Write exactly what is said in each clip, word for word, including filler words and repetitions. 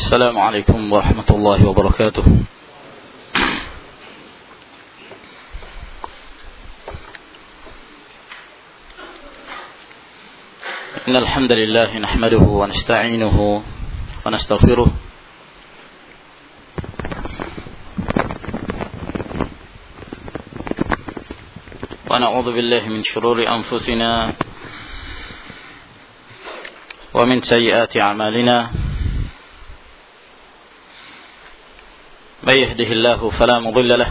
السلام عليكم ورحمة الله وبركاته. إن الحمد لله نحمده ونستعينه ونستغفره ونعوذ بالله من شرور أنفسنا ومن سيئات أعمالنا. من يهده الله فلا مضل له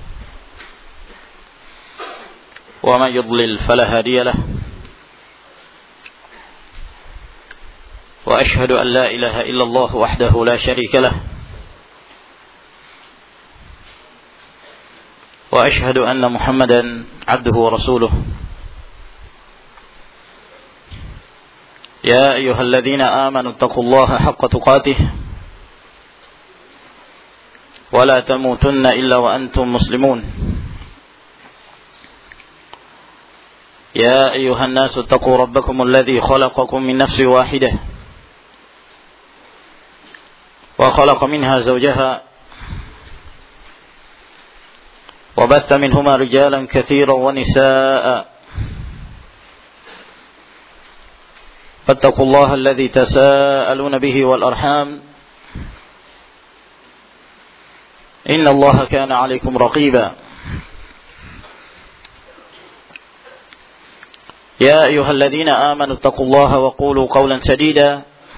ومن يضلل فلا هادي له. وأشهد أن لا إله إلا الله وحده لا شريك له. وأشهد أن محمدا عبده ورسوله. يا أيها الذين آمنوا اتقوا الله حق تقاته ولا تموتن إلا وأنتم مسلمون. يا أيها الناس اتقوا ربكم الذي خلقكم من نفس واحدة وخلق منها زوجها وبث منهما رجالا كثيرا ونساء. فاتقوا الله الذي تساءلون به والأرحام إن الله كان عليكم رقيبا. يا أيها الذين آمنوا اتقوا الله وقولوا قولا سديدا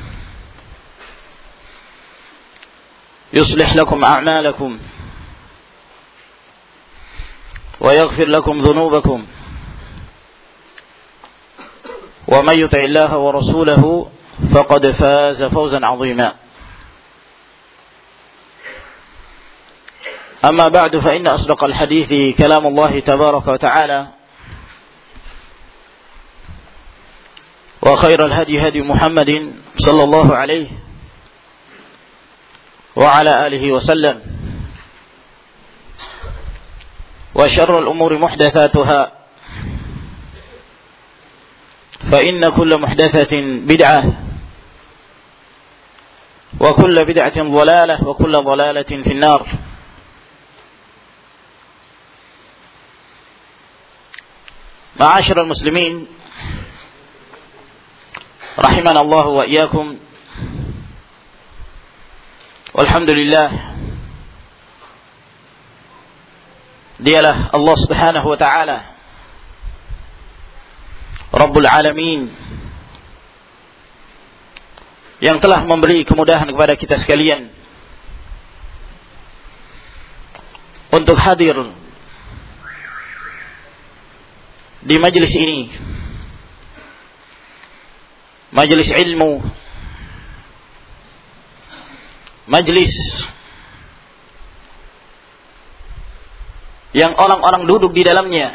يصلح لكم أعمالكم ويغفر لكم ذنوبكم. ومن يطع الله ورسوله فقد فاز فوزا عظيما. أما بعد فإن أصدق الحديث كلام الله تبارك وتعالى وخير الهدي هدي محمد صلى الله عليه وعلى آله وسلم. وشر الأمور محدثاتها فإن كل محدثة بدعة وكل بدعة ضلالة وكل ضلالة في النار. معاشر المسلمين رحمنا الله وإياكم. Walhamdulillah, dialah Allah subhanahu wa ta'ala Rabbul Alamin yang telah memberi kemudahan kepada kita sekalian untuk hadir di majlis ini, majlis ilmu, majlis yang orang-orang duduk di dalamnya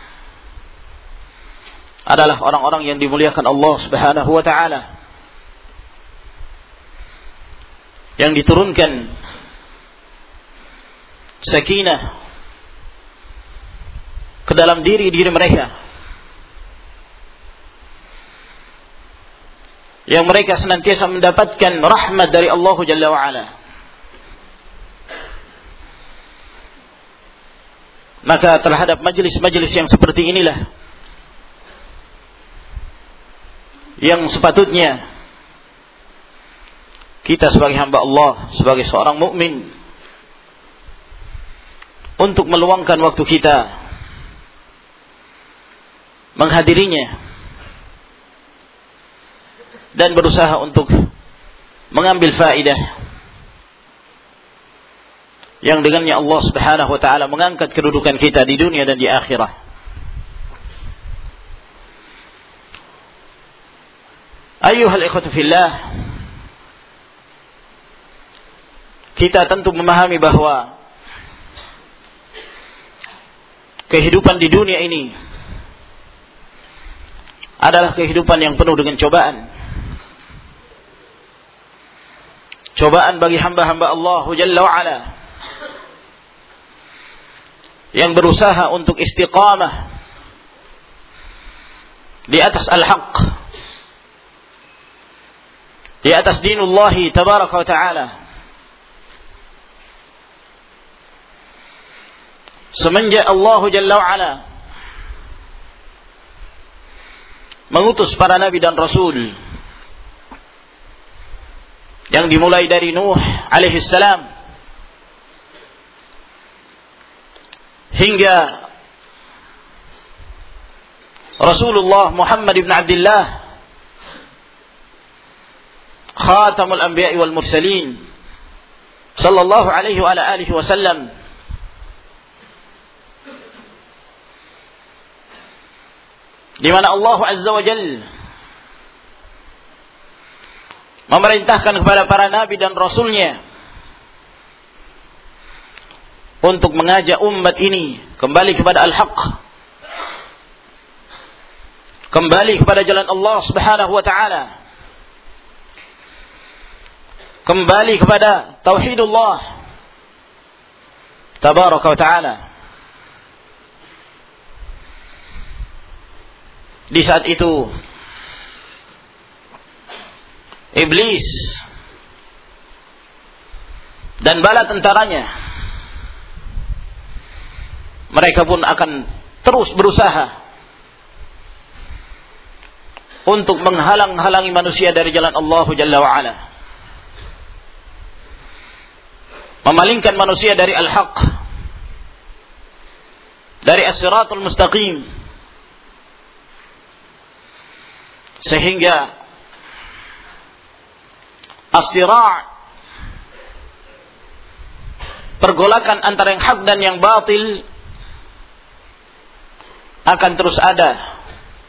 adalah orang-orang yang dimuliakan Allah Subhanahu wa taala, yang diturunkan sakinah ke dalam diri-diri mereka, yang mereka senantiasa mendapatkan rahmat dari Allah Jalla wa'ala. Maka terhadap majlis-majlis yang seperti inilah yang sepatutnya kita sebagai hamba Allah, sebagai seorang mukmin, untuk meluangkan waktu kita menghadirinya dan berusaha untuk mengambil faedah yang dengannya Allah Subhanahu wa taala mengangkat kedudukan kita di dunia dan di akhirat. Ayyuhal ikhwatu fillah, kita tentu memahami bahwa kehidupan di dunia ini adalah kehidupan yang penuh dengan cobaan. Cobaan bagi hamba-hamba Allah Jalla wa'ala yang berusaha untuk istiqamah di atas al-haq, di atas dinullah tabaraka wa ta'ala. Semenjak Allah Jalla wa Ala mengutus para nabi dan rasul, yang dimulai dari Nuh alaihi salam hingga Rasulullah Muhammad ibn Abdullah khatamul anbiya'i wal mursalin sallallahu alaihi wa ala alihi wasallam, di mana Allah Azza wa Jalla memerintahkan kepada para nabi dan rasulnya untuk mengajak umat ini kembali kepada al-haq, kembali kepada jalan Allah Subhanahu wa ta'ala, kembali kepada tauhidullah tabaraka wa ta'ala. Di saat itu iblis dan bala tentaranya, mereka pun akan terus berusaha untuk menghalang-halangi manusia dari jalan Allah Jalla wa Ala, memalingkan manusia dari al-haq, dari as-siratul mustaqim, sehingga as-sira', pergolakan antara yang hak dan yang batil, akan terus ada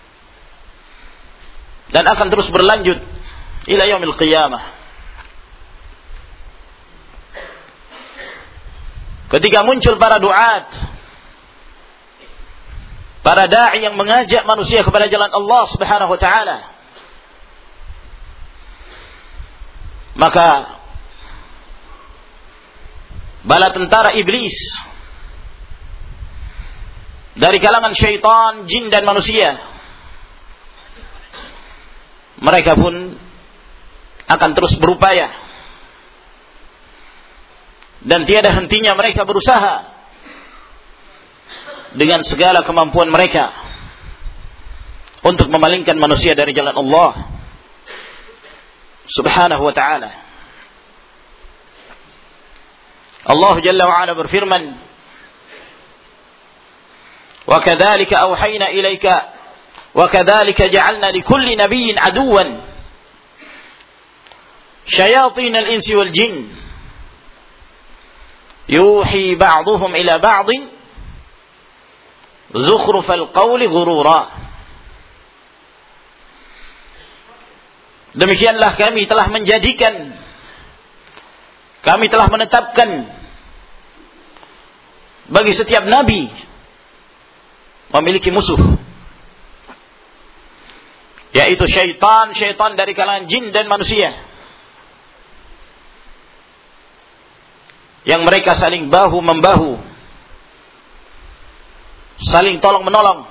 dan akan terus berlanjut ila yaumil qiyamah. Ketika muncul para duat, para da'i yang mengajak manusia kepada jalan Allah Subhanahu wa ta'ala, maka bala tentara iblis dari kalangan syaitan, jin dan manusia, mereka pun akan terus berupaya dan tiada hentinya mereka berusaha dengan segala kemampuan mereka untuk memalingkan manusia dari jalan Allah Subhanahu wa ta'ala. Allah Jalla wa Ala berfirman, وَكَذَلِكَ أَوْحَيْنَا إِلَيْكَ وَكَذَلِكَ جَعَلْنَا لِكُلِّ نَبِيٍّ عَدُوًّا شَيَاطِينَ الْإِنسِ وَالْجِنِّ يُوحِي بَعْضُهُمْ إِلَى بَعْضٍ زُخْرُفَ الْقَوْلِ غُرُورًا. Demikianlah kami telah menjadikan, kami telah menetapkan bagi setiap nabi memiliki musuh, yaitu syaitan, syaitan dari kalangan jin dan manusia, yang mereka saling bahu membahu, saling tolong menolong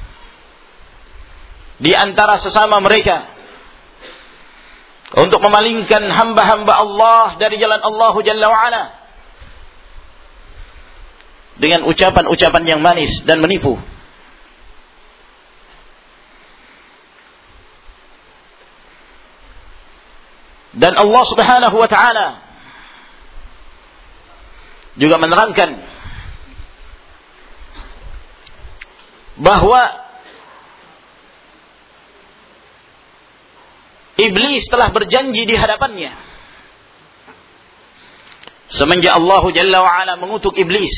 di antara sesama mereka untuk memalingkan hamba-hamba Allah dari jalan Allah Jalla wa Ala dengan ucapan-ucapan yang manis dan menipu. Dan Allah Subhanahu wa ta'ala juga menerangkan bahwa iblis telah berjanji di hadapannya semenjak Allah Jalla wa Ala mengutuk iblis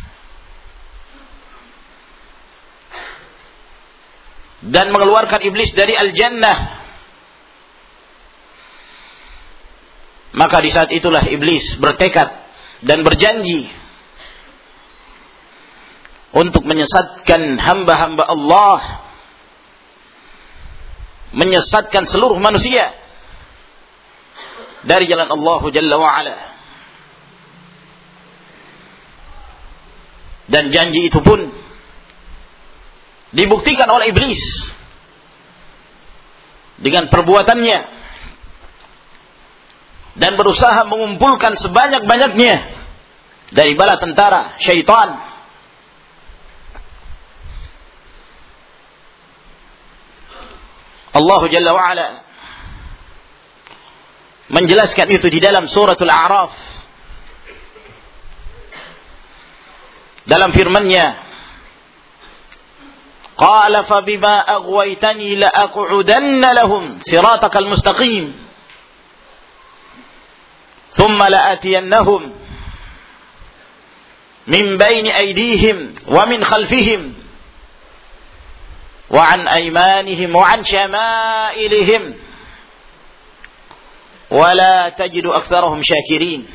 dan mengeluarkan iblis dari al-jannah. Maka di saat itulah iblis bertekad dan berjanji untuk menyesatkan hamba-hamba Allah, menyesatkan seluruh manusia dari jalan Allah Jalla wa Ala. Dan janji itu pun dibuktikan oleh iblis dengan perbuatannya dan berusaha mengumpulkan sebanyak-banyaknya dari bala tentara syaitan. Allah Jalla wa'ala menjelaskan itu di dalam suratul A'raf dalam firman-Nya, qala fa bima aghwaytani la aq'udanna lahum siratakal mustaqim thumma la atiyannahum min bayni aydihim wa min khalfihim wa an aymanihim wa an syama'ilihim wa la tajidu aktsarahum syakirin.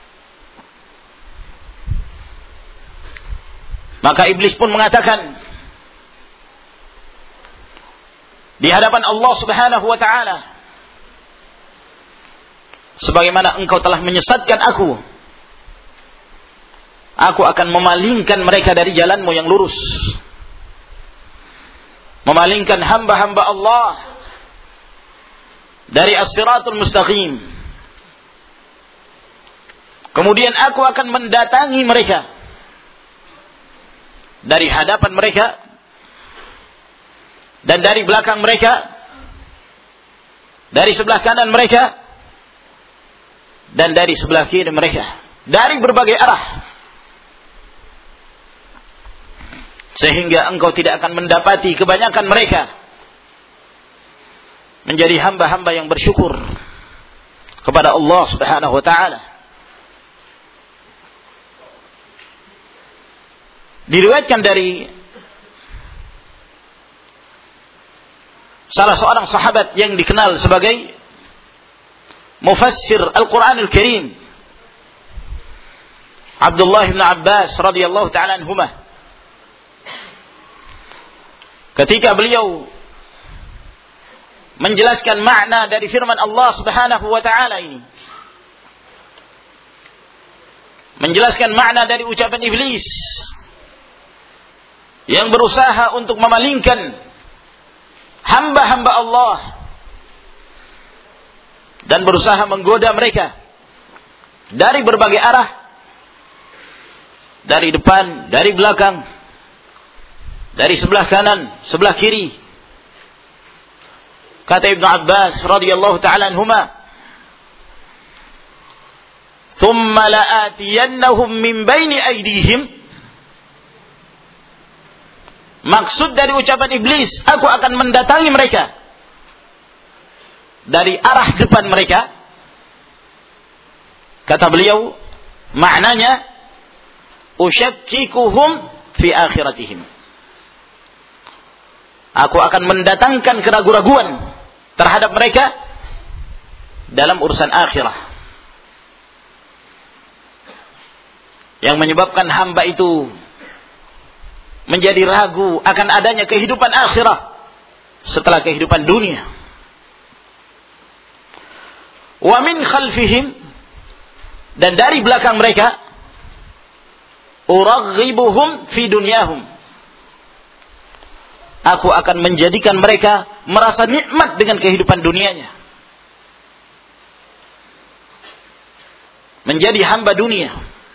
Maka iblis pun mengatakan di hadapan Allah Subhanahu wa taala, sebagaimana engkau telah menyesatkan aku, aku akan memalingkan mereka dari jalanmu yang lurus, memalingkan hamba-hamba Allah dari as-siratul mustaqim. Kemudian aku akan mendatangi mereka dari hadapan mereka dan dari belakang mereka, dari sebelah kanan mereka dan dari sebelah kiri mereka, dari berbagai arah, sehingga engkau tidak akan mendapati kebanyakan mereka menjadi hamba-hamba yang bersyukur kepada Allah Subhanahu wa taala. Diriwayatkan dari salah seorang sahabat yang dikenal sebagai mufassir Al-Quranul Karim, Abdullah bin Abbas radhiyallahu ta'ala anhuma, ketika beliau menjelaskan makna dari firman Allah Subhanahu wa ta'ala ini, menjelaskan makna dari ucapan iblis yang berusaha untuk memalingkan hamba-hamba Allah dan berusaha menggoda mereka dari berbagai arah, dari depan, dari belakang, dari sebelah kanan, sebelah kiri. Kata Ibnu Abbas radhiyallahu ta'ala anhuma, "Tsumma la'atiyannahum min baini aydihim." Maksud dari ucapan iblis, aku akan mendatangi mereka dari arah depan mereka. Kata beliau, maknanya usyakkikuhum fi akhiratihim. Aku akan mendatangkan keraguan-raguan terhadap mereka dalam urusan akhirah, yang menyebabkan hamba itu menjadi ragu akan adanya kehidupan akhirah setelah kehidupan dunia. Wa min khalfihim, dan dari belakang mereka, uraghibuhum fi dunyahum, aku akan menjadikan mereka merasa nikmat dengan kehidupan dunianya, menjadi hamba dunia.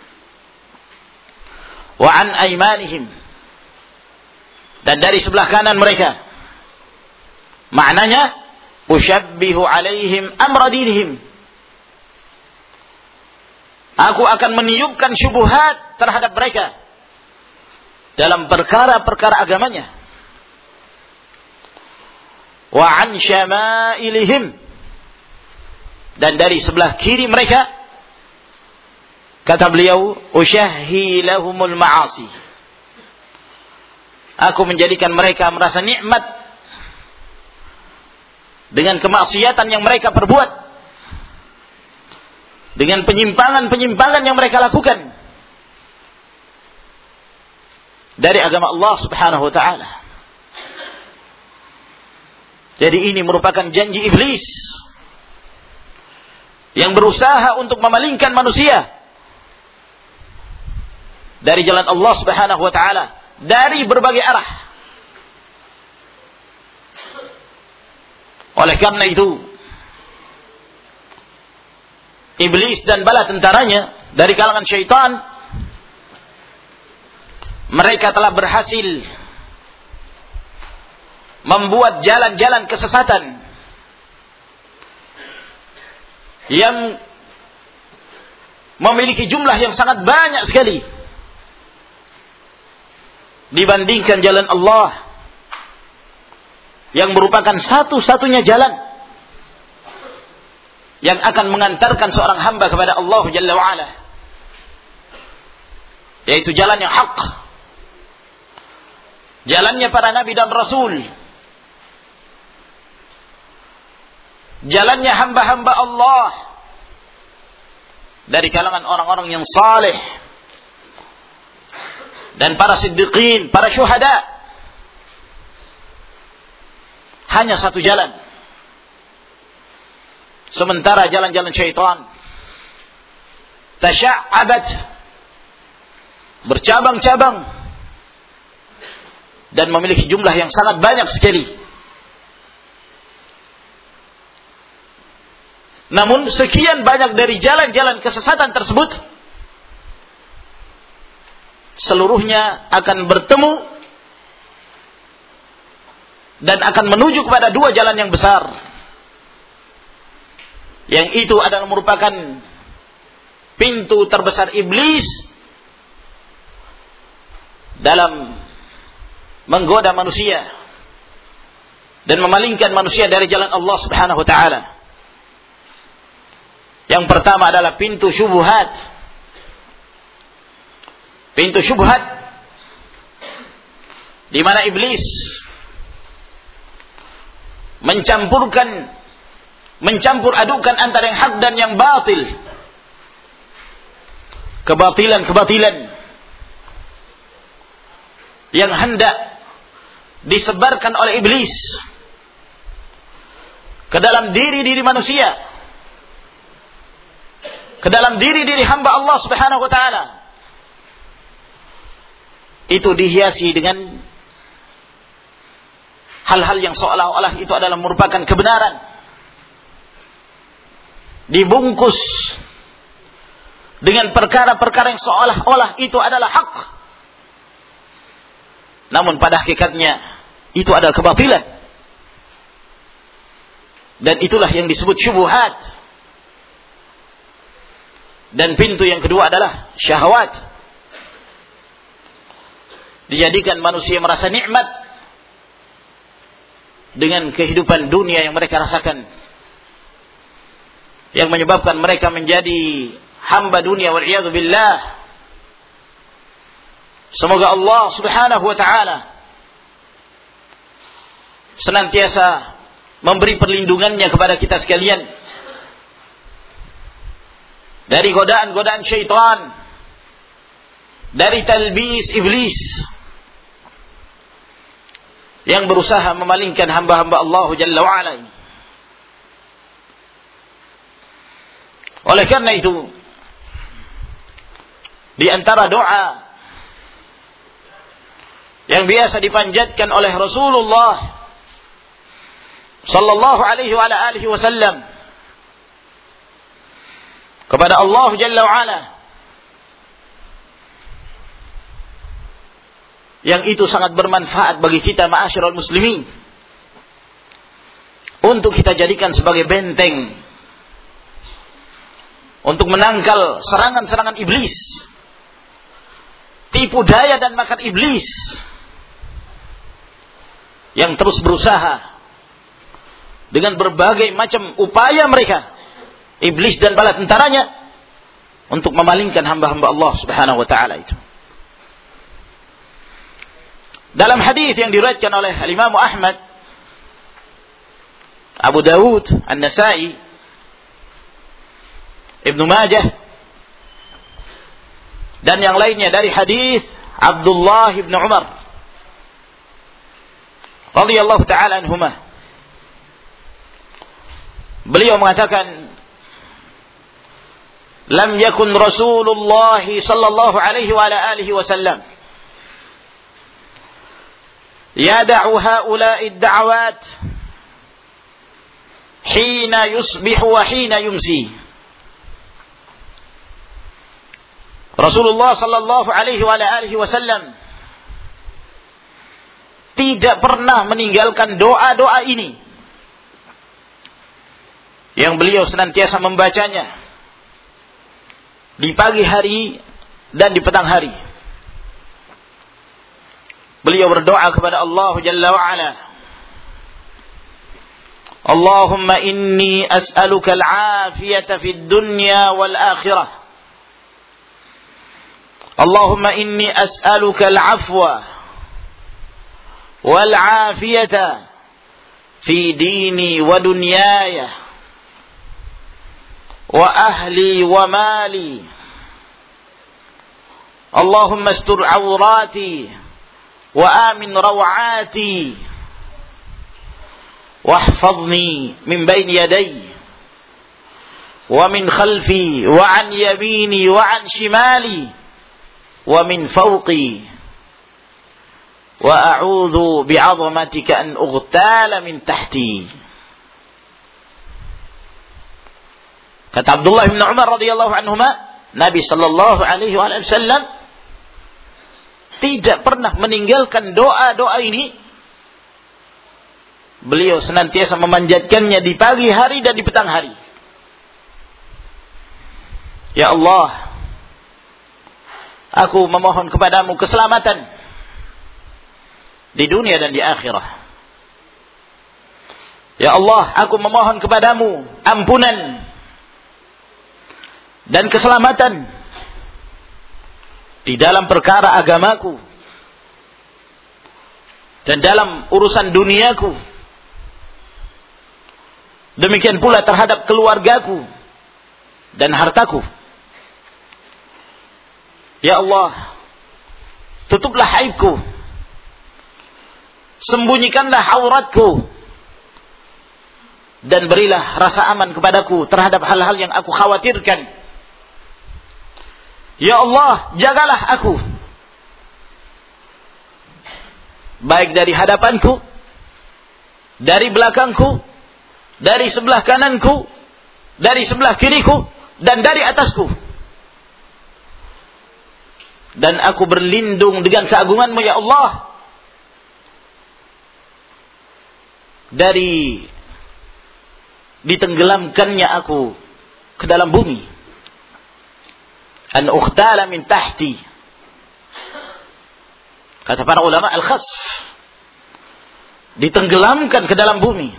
Wa an aymanihim, dan dari sebelah kanan mereka, maknanya usyabbihu alaihim amra dinihim, aku akan meniupkan syubhat terhadap mereka dalam perkara-perkara agamanya. Wa an syama'ilihim, dan dari sebelah kiri mereka, kata beliau, usyahhi lahumul ma'asi, aku menjadikan mereka merasa nikmat dengan kemaksiatan yang mereka perbuat, dengan penyimpangan-penyimpangan yang mereka lakukan dari agama Allah Subhanahu wa ta'ala. Jadi ini merupakan janji iblis yang berusaha untuk memalingkan manusia dari jalan Allah Subhanahu wa ta'ala dari berbagai arah. Oleh karena itu, iblis dan bala tentaranya dari kalangan syaitan, mereka telah berhasil membuat jalan-jalan kesesatan yang memiliki jumlah yang sangat banyak sekali dibandingkan jalan Allah yang merupakan satu-satunya jalan yang akan mengantarkan seorang hamba kepada Allah Jalla wa'ala, yaitu jalan yang hak, jalannya para nabi dan rasul, jalannya hamba-hamba Allah dari kalangan orang-orang yang saleh dan para siddiqin, para syuhada. Hanya satu jalan. Sementara jalan-jalan syaitan tasya'abat, bercabang-cabang, dan memiliki jumlah yang sangat banyak sekali. Namun sekian banyak dari jalan-jalan kesesatan tersebut seluruhnya akan bertemu dan akan menuju kepada dua jalan yang besar, yang itu adalah merupakan pintu terbesar iblis dalam menggoda manusia dan memalingkan manusia dari jalan Allah Subhanahu wa taala. Yang pertama adalah pintu syubhat. Pintu syubhat di mana iblis mencampurkan mencampur adukan antara yang hak dan yang batil, kebatilan-kebatilan yang hendak disebarkan oleh iblis ke dalam diri-diri manusia, ke dalam diri-diri hamba Allah Subhanahu wa taala. Itu dihiasi dengan hal-hal yang seolah-olah itu adalah merupakan kebenaran, dibungkus dengan perkara-perkara yang seolah-olah itu adalah hak, namun pada hakikatnya itu adalah kebatilan. Dan itulah yang disebut syubhat. Dan pintu yang kedua adalah syahwat. Dijadikan manusia merasa nikmat dengan kehidupan dunia yang mereka rasakan, yang menyebabkan mereka menjadi hamba dunia wal-iyadzu billah. Semoga Allah Subhanahu wa taala senantiasa memberi perlindungannya kepada kita sekalian dari godaan-godaan syaitan, dari talbis iblis yang berusaha memalingkan hamba-hamba Allah Jalla wa'ala ini. Oleh karena itu, di antara doa yang biasa dipanjatkan oleh Rasulullah sallallahu alaihi wa ala alihi wasallam kepada Allah Jalla wa'ala, yang itu sangat bermanfaat bagi kita ma'asyiral muslimin, untuk kita jadikan sebagai benteng untuk menangkal serangan-serangan iblis, tipu daya dan makar iblis yang terus berusaha dengan berbagai macam upaya mereka, iblis dan bala tentaranya, untuk memalingkan hamba-hamba Allah Subhanahu wa taala itu. Dalam hadis yang diriwayatkan oleh Imam Ahmad, Abu Dawud, An-Nasa'i, Ibnu Majah dan yang lainnya dari hadis Abdullah bin Umar radhiyallahu taala anhuma, beliau mengatakan, lam yakun Rasulullah sallallahu alaihi wa ala alihi wasallam yada'u haula'i ad-da'awat hina yusbihu wa hina yumsi. Rasulullah sallallahu alaihi wa alihi wasallam tidak pernah meninggalkan doa-doa ini yang beliau senantiasa membacanya di pagi hari dan di petang hari. Beliau berdoa kepada Allah Jalla wa Ala, Allahumma inni as'aluka al-afiyata fid dunya wal akhirah. Allahumma inni as'aluka al-afwa wal afiyata fi dini wa dunyaya wa ahli wa mali. Allahumma astur awrati wa amin rawati wahfazni min bayni yadayya wa min khalfi wa an yamini wa an shimali wa min fawqi wa a'udzu bi'azamatika an ughtala min tahti. Kata Abdullah bin Umar radhiyallahu anhuma, Nabi sallallahu alaihi wasallam tidak pernah meninggalkan doa-doa ini. Beliau senantiasa memanjatkannya di pagi hari dan di petang hari. Ya Allah, aku memohon kepadamu keselamatan di dunia dan di akhirah. Ya Allah, aku memohon kepadamu ampunan dan keselamatan di dalam perkara agamaku dan dalam urusan duniaku. Demikian pula terhadap keluargaku dan hartaku. Ya Allah, tutuplah aibku, sembunyikanlah auratku, dan berilah rasa aman kepadaku terhadap hal-hal yang aku khawatirkan. Ya Allah, jagalah aku, baik dari hadapanku, dari belakangku, dari sebelah kananku, dari sebelah kiriku, dan dari atasku. Dan aku berlindung dengan keagungan-Mu ya Allah dari ditenggelamkannya aku ke dalam bumi. An ukhtala min tahti. Kata para ulama, al-khasf, ditenggelamkan ke dalam bumi.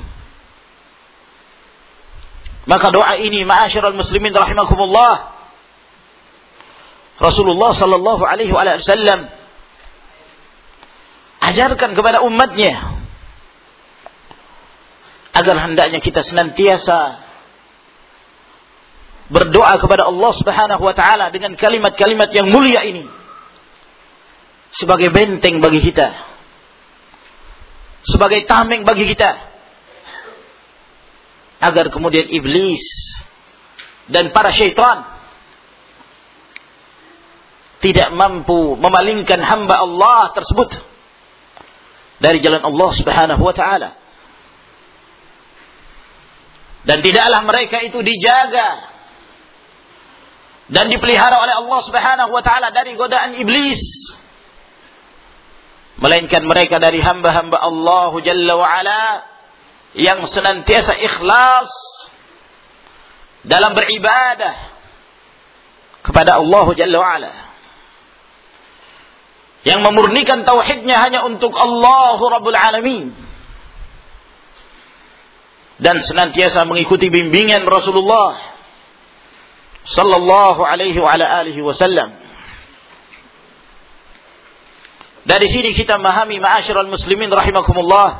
Maka doa ini, ma'asyiral muslimin rahimakumullah, Rasulullah sallallahu alaihi wasallam ajarkan kepada umatnya agar hendaknya kita senantiasa berdoa kepada Allah Subhanahu wa taala dengan kalimat-kalimat yang mulia ini sebagai benteng bagi kita, sebagai tameng bagi kita, agar kemudian iblis dan para syaitan tidak mampu memalingkan hamba Allah tersebut dari jalan Allah Subhanahu wa taala. Dan tidaklah mereka itu dijaga dan dipelihara oleh Allah Subhanahu wa taala dari godaan iblis, melainkan mereka dari hamba-hamba Allah Jalla wa Ala yang senantiasa ikhlas dalam beribadah kepada Allah Jalla wa Ala, yang memurnikan tauhidnya hanya untuk Allah Rabbul Alamin, dan senantiasa mengikuti bimbingan Rasulullah sallallahu alaihi wa ala alihi wasallam. Dari sini kita memahami, ma'asyiral muslimin rahimakumullah,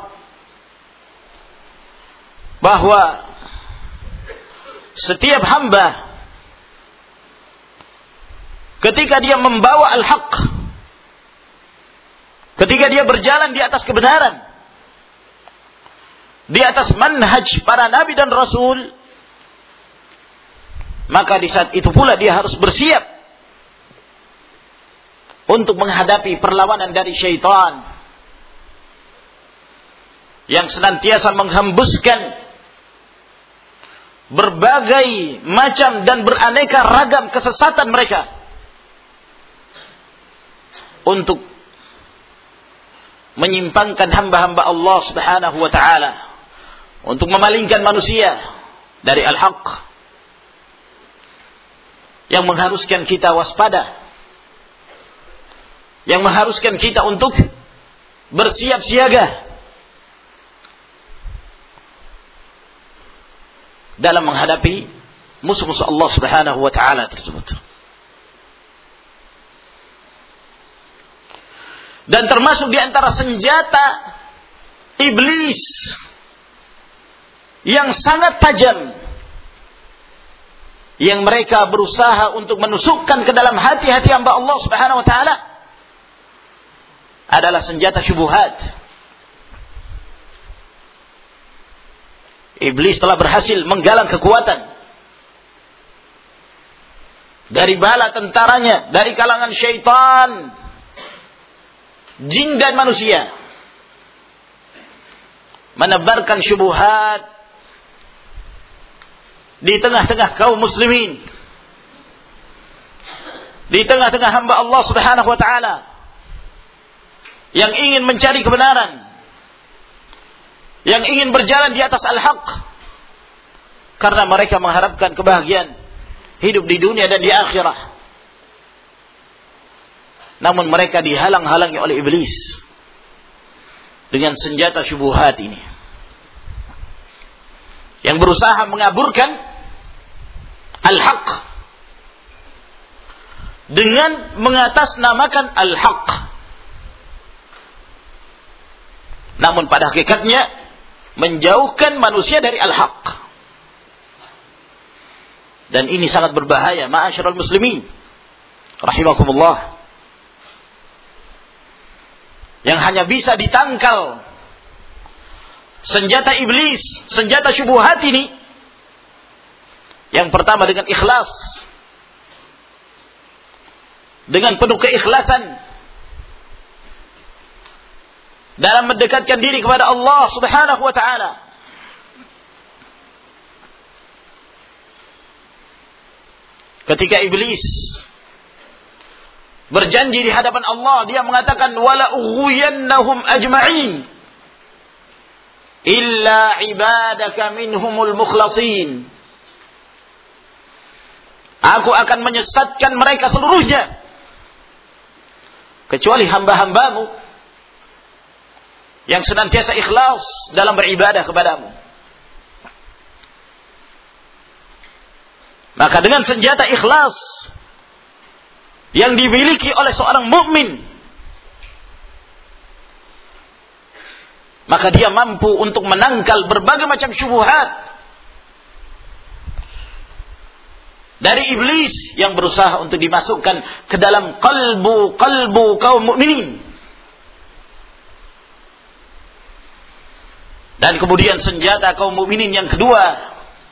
bahwa setiap hamba ketika dia membawa al-haq, ketika dia berjalan di atas kebenaran, di atas manhaj para nabi dan rasul, maka di saat itu pula dia harus bersiap untuk menghadapi perlawanan dari syaitan yang senantiasa menghembuskan berbagai macam dan beraneka ragam kesesatan mereka untuk menyimpangkan hamba-hamba Allah Subhanahu wa taala, untuk memalingkan manusia dari al-haq, yang mengharuskan kita waspada, yang mengharuskan kita untuk bersiap siaga dalam menghadapi musuh-musuh Allah Subhanahu wa taala tersebut. Dan termasuk di antara senjata iblis yang sangat tajam, yang mereka berusaha untuk menusukkan ke dalam hati-hati hamba Allah Subhanahu wa taala, adalah senjata syubhat. Iblis telah berhasil menggalang kekuatan dari bala tentaranya, dari kalangan syaitan, jin dan manusia, menebarkan syubhat di tengah-tengah kaum muslimin, di tengah-tengah hamba Allah Subhanahu wa taala yang ingin mencari kebenaran, yang ingin berjalan di atas al-haq, karena mereka mengharapkan kebahagiaan hidup di dunia dan di akhirah. Namun mereka dihalang-halangi oleh iblis dengan senjata syubhat ini, yang berusaha mengaburkan al-haq dengan mengatasnamakan al-haq. Namun pada hakikatnya menjauhkan manusia dari al-haq. Dan ini sangat berbahaya, ma'asyiral muslimin rahimakumullah. Yang hanya bisa ditangkal senjata iblis, senjata syubhat ini, yang pertama dengan ikhlas, dengan penuh keikhlasan dalam mendekatkan diri kepada Allah Subhanahu wa taala. Ketika iblis berjanji di hadapan Allah, dia mengatakan wala ughwiyannahum ajma'in illa ibadaka minhumul mukhlasin. Aku akan menyesatkan mereka seluruhnya kecuali hamba-hambamu yang senantiasa ikhlas dalam beribadah kepadamu. Maka dengan senjata ikhlas yang dimiliki oleh seorang mukmin, maka dia mampu untuk menangkal berbagai macam syubhat dari iblis yang berusaha untuk dimasukkan ke dalam kalbu-kalbu kaum mukminin. Dan kemudian senjata kaum mukminin yang kedua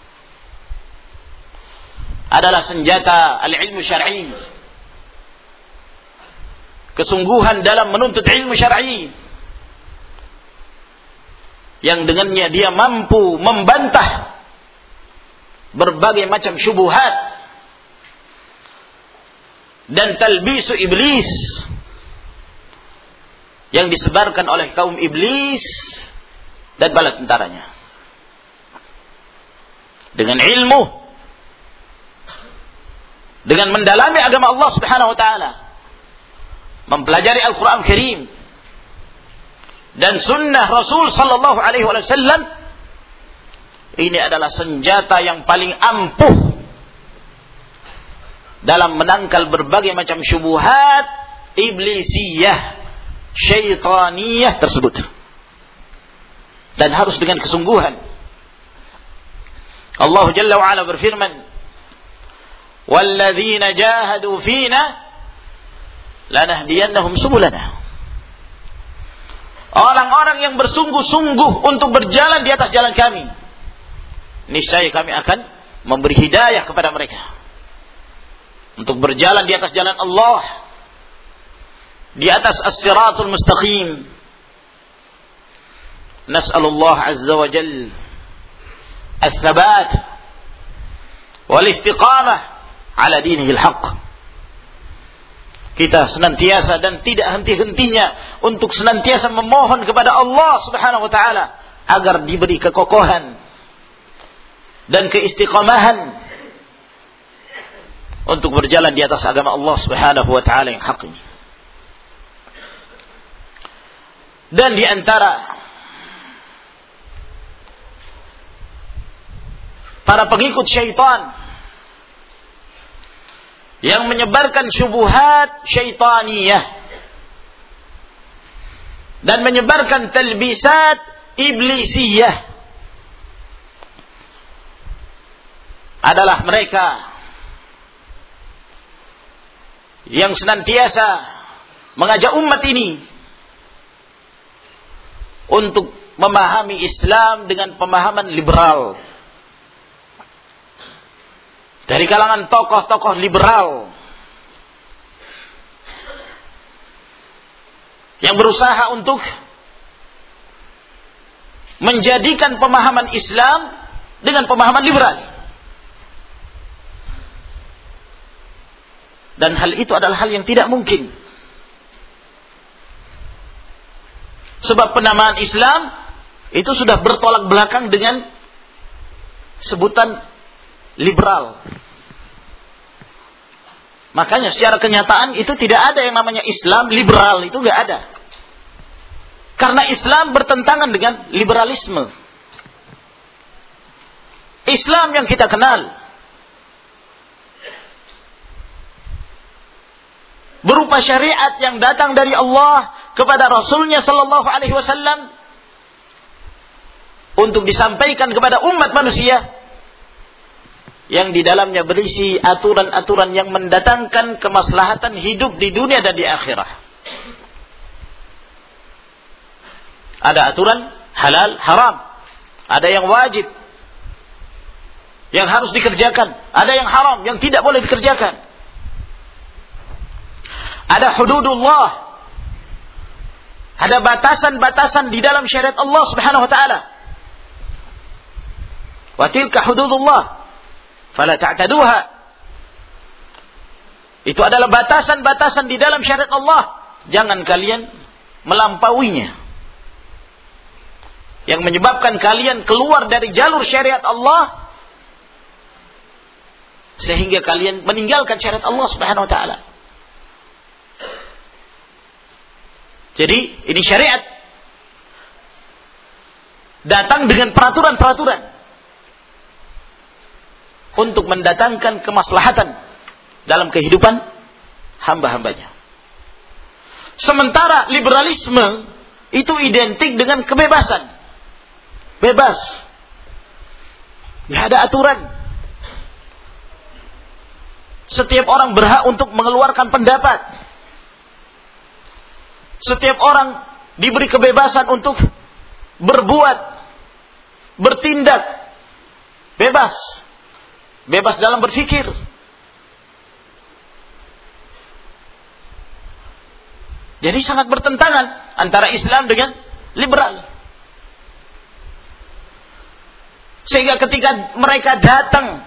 adalah senjata al-ilmu syar'i, kesungguhan dalam menuntut ilmu syar'i, yang dengannya dia mampu membantah berbagai macam syubhat dan talbisu iblis yang disebarkan oleh kaum iblis dan bala tentaranya. Dengan ilmu, dengan mendalami agama Allah Subhanahu wa taala, mempelajari Al-Quran Karim dan sunnah Rasul sallallahu alaihi wasallam, ini adalah senjata yang paling ampuh dalam menangkal berbagai macam syubhat iblisiyah, syaitaniyah tersebut. Dan harus dengan kesungguhan. Allah Jalla wa Ala berfirman, "Walladzina jahadu fina lanahdiyannahum subulana." Orang-orang yang bersungguh-sungguh untuk berjalan di atas jalan kami, niscaya kami akan memberi hidayah kepada mereka untuk berjalan di atas jalan Allah, di atas as-siratul mustaqim. Nas'alullah azza wa jalla al-thabat wal istiqamah ala dinihi al-haq. kita senantiasa dan tidak henti-hentinya untuk senantiasa memohon kepada Allah Subhanahu wa taala agar diberi kekokohan dan keistiqamahan untuk berjalan di atas agama Allah Subhanahu wa taala yang hak ini. Dan di antara para pengikut syaitan yang menyebarkan syubhat syaitaniyah dan menyebarkan talbisat iblisiyah adalah mereka yang senantiasa mengajak umat ini untuk memahami Islam dengan pemahaman liberal. Dari kalangan tokoh-tokoh liberal yang berusaha untuk menjadikan pemahaman Islam dengan pemahaman liberal. Dan hal itu adalah hal yang tidak mungkin. Sebab penamaan Islam itu sudah bertolak belakang dengan sebutan liberal. Makanya secara kenyataan itu tidak ada yang namanya Islam liberal, itu enggak ada. Karena Islam bertentangan dengan liberalisme. Islam yang kita kenal berupa syariat yang datang dari Allah kepada Rasulnya sallallahu alaihi wasallam untuk disampaikan kepada umat manusia, yang di dalamnya berisi aturan-aturan yang mendatangkan kemaslahatan hidup di dunia dan di akhirat. Ada aturan halal, haram. Ada yang wajib, yang harus dikerjakan. Ada yang haram, yang tidak boleh dikerjakan. Ada hududullah. Ada batasan-batasan di dalam syariat Allah Subhanahu wa taala. Wa tilka hududullah fala ta'taduha. Itu adalah batasan-batasan di dalam syariat Allah. Jangan kalian melampauinya. Yang menyebabkan kalian keluar dari jalur syariat Allah sehingga kalian meninggalkan syariat Allah Subhanahu wa taala. Jadi ini syariat datang dengan peraturan-peraturan untuk mendatangkan kemaslahatan dalam kehidupan hamba-hambanya. Sementara liberalisme itu identik dengan kebebasan. Bebas. Tidak ada aturan. Setiap orang berhak untuk mengeluarkan pendapat. Setiap orang diberi kebebasan untuk berbuat, bertindak. Bebas. Bebas dalam berfikir. Jadi sangat bertentangan antara Islam dengan liberal. Sehingga ketika mereka datang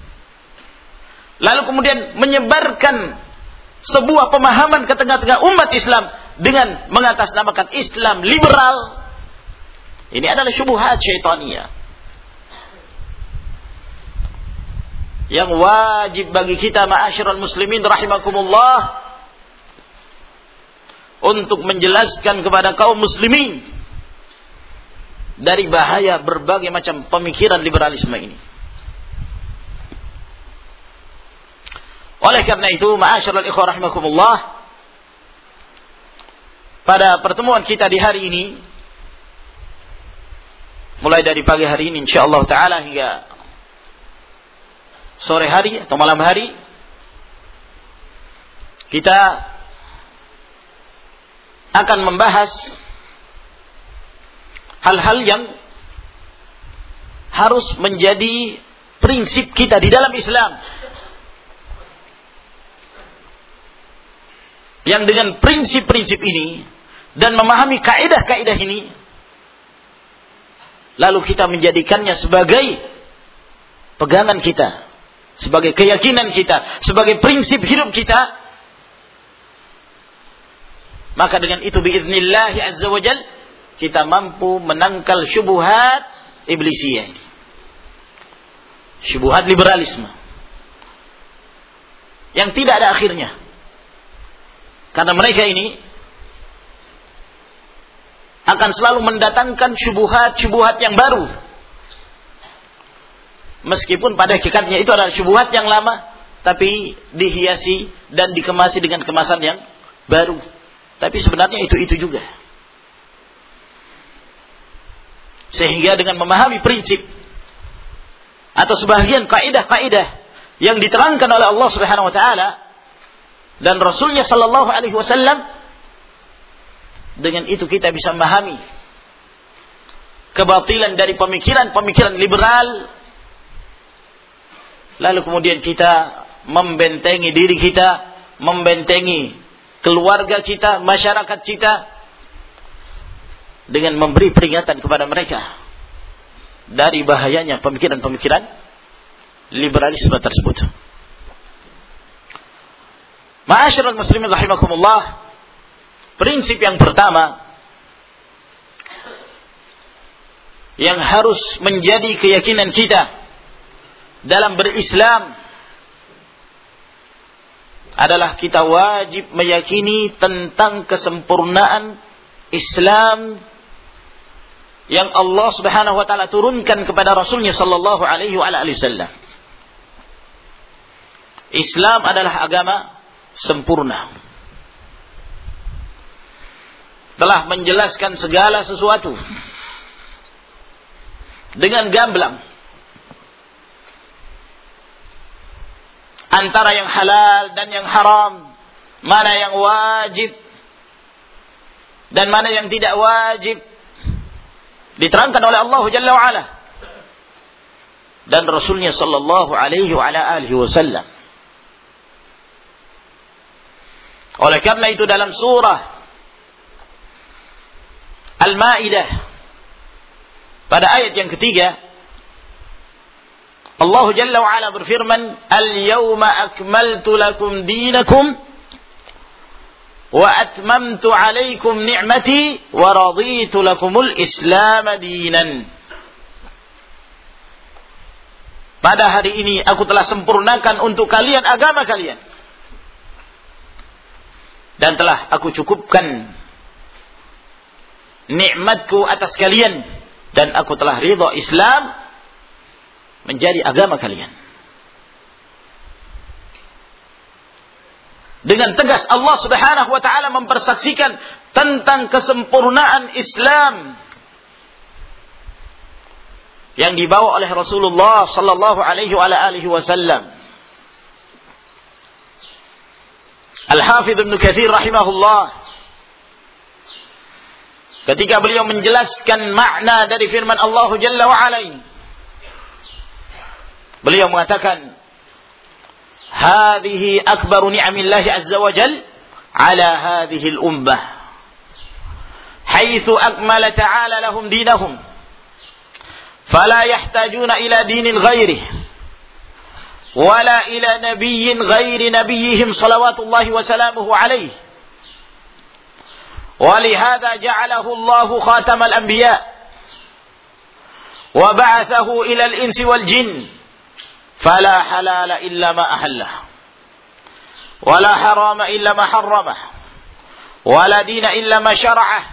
lalu kemudian menyebarkan sebuah pemahaman ke tengah-tengah umat Islam dengan mengatasnamakan Islam liberal, ini adalah syubhat syaitaniyah yang wajib bagi kita ma'asyiral muslimin rahimakumullah untuk menjelaskan kepada kaum muslimin dari bahaya berbagai macam pemikiran liberalisme ini. Oleh karena itu, ma'asyiral ikhwah rahimakumullah, pada pertemuan kita di hari ini, mulai dari pagi hari ini insyaallah taala hingga sore hari atau malam hari, kita akan membahas hal-hal yang harus menjadi prinsip kita di dalam Islam, yang dengan prinsip-prinsip ini dan memahami kaidah-kaidah ini, lalu kita menjadikannya sebagai pegangan kita, sebagai keyakinan kita, sebagai prinsip hidup kita, maka dengan itu biiznillah azza wajal kita mampu menangkal syubhat iblisiyah ini. Syubhat liberalisme yang tidak ada akhirnya. Karena mereka ini akan selalu mendatangkan syubhat-syubhat yang baru. Meskipun pada hakikatnya itu adalah syubhat yang lama, tapi dihiasi dan dikemasi dengan kemasan yang baru. Tapi sebenarnya itu-itu juga. Sehingga dengan memahami prinsip atau sebagian kaidah-kaidah yang diterangkan oleh Allah Subhanahu wa taala dan Rasulnya sallallahu alaihi wasallam, dengan itu kita bisa memahami kebatilan dari pemikiran-pemikiran liberal, lalu kemudian kita membentengi diri kita, membentengi keluarga kita, masyarakat kita, dengan memberi peringatan kepada mereka dari bahayanya pemikiran-pemikiran liberalisme tersebut. Ma'asyiral muslimin rahimakumullah, prinsip yang pertama yang harus menjadi keyakinan kita dalam berislam adalah kita wajib meyakini tentang kesempurnaan Islam yang Allah Subhanahu wa taala turunkan kepada Rasulnya sallallahu alaihi wasallam. Islam adalah agama sempurna. Telah menjelaskan segala sesuatu dengan gamblang, antara yang halal dan yang haram, mana yang wajib dan mana yang tidak wajib, diterangkan oleh Allah Jalla wa'ala dan Rasulnya sallallahu alaihi wa ala alihi wasallam. Oleh karena itu dalam surah Al-Ma'idah pada ayat yang ketiga, Allah Jalla wa'ala berfirman, Al-yawma akmaltu lakum dinakum wa atmamtu alaikum ni'mati wa raditu lakumul islam dinan. Pada hari ini aku telah sempurnakan untuk kalian agama kalian, dan telah aku cukupkan nikmatku atas kalian, dan aku telah ridha Islam menjadi agama kalian. Dengan tegas Allah Subhanahu wa taala mempersaksikan tentang kesempurnaan Islam yang dibawa oleh Rasulullah sallallahu alaihi wa alihi wasallam. Al-Hafidz Ibnu Katsir rahimahullah, ketika beliau menjelaskan makna dari firman Allah Jalla wa ala ini, beliau mengatakan, hadhihi akbaru ni'amillahi azza wa jal ala hadhihi al-ummah haitsu akmala ta'ala lahum dinahum fala yahtajuna ila dinin ghairihi wala ila nabiyyin ghairi nabiyyihim salawatullahi wa salamuhu alayhi ولهذا جعله الله خاتم الأنبياء وبعثه إلى الإنس والجن فلا حلال إلا ما أحله ولا حرام إلا ما حرمه ولا دين إلا ما شرعه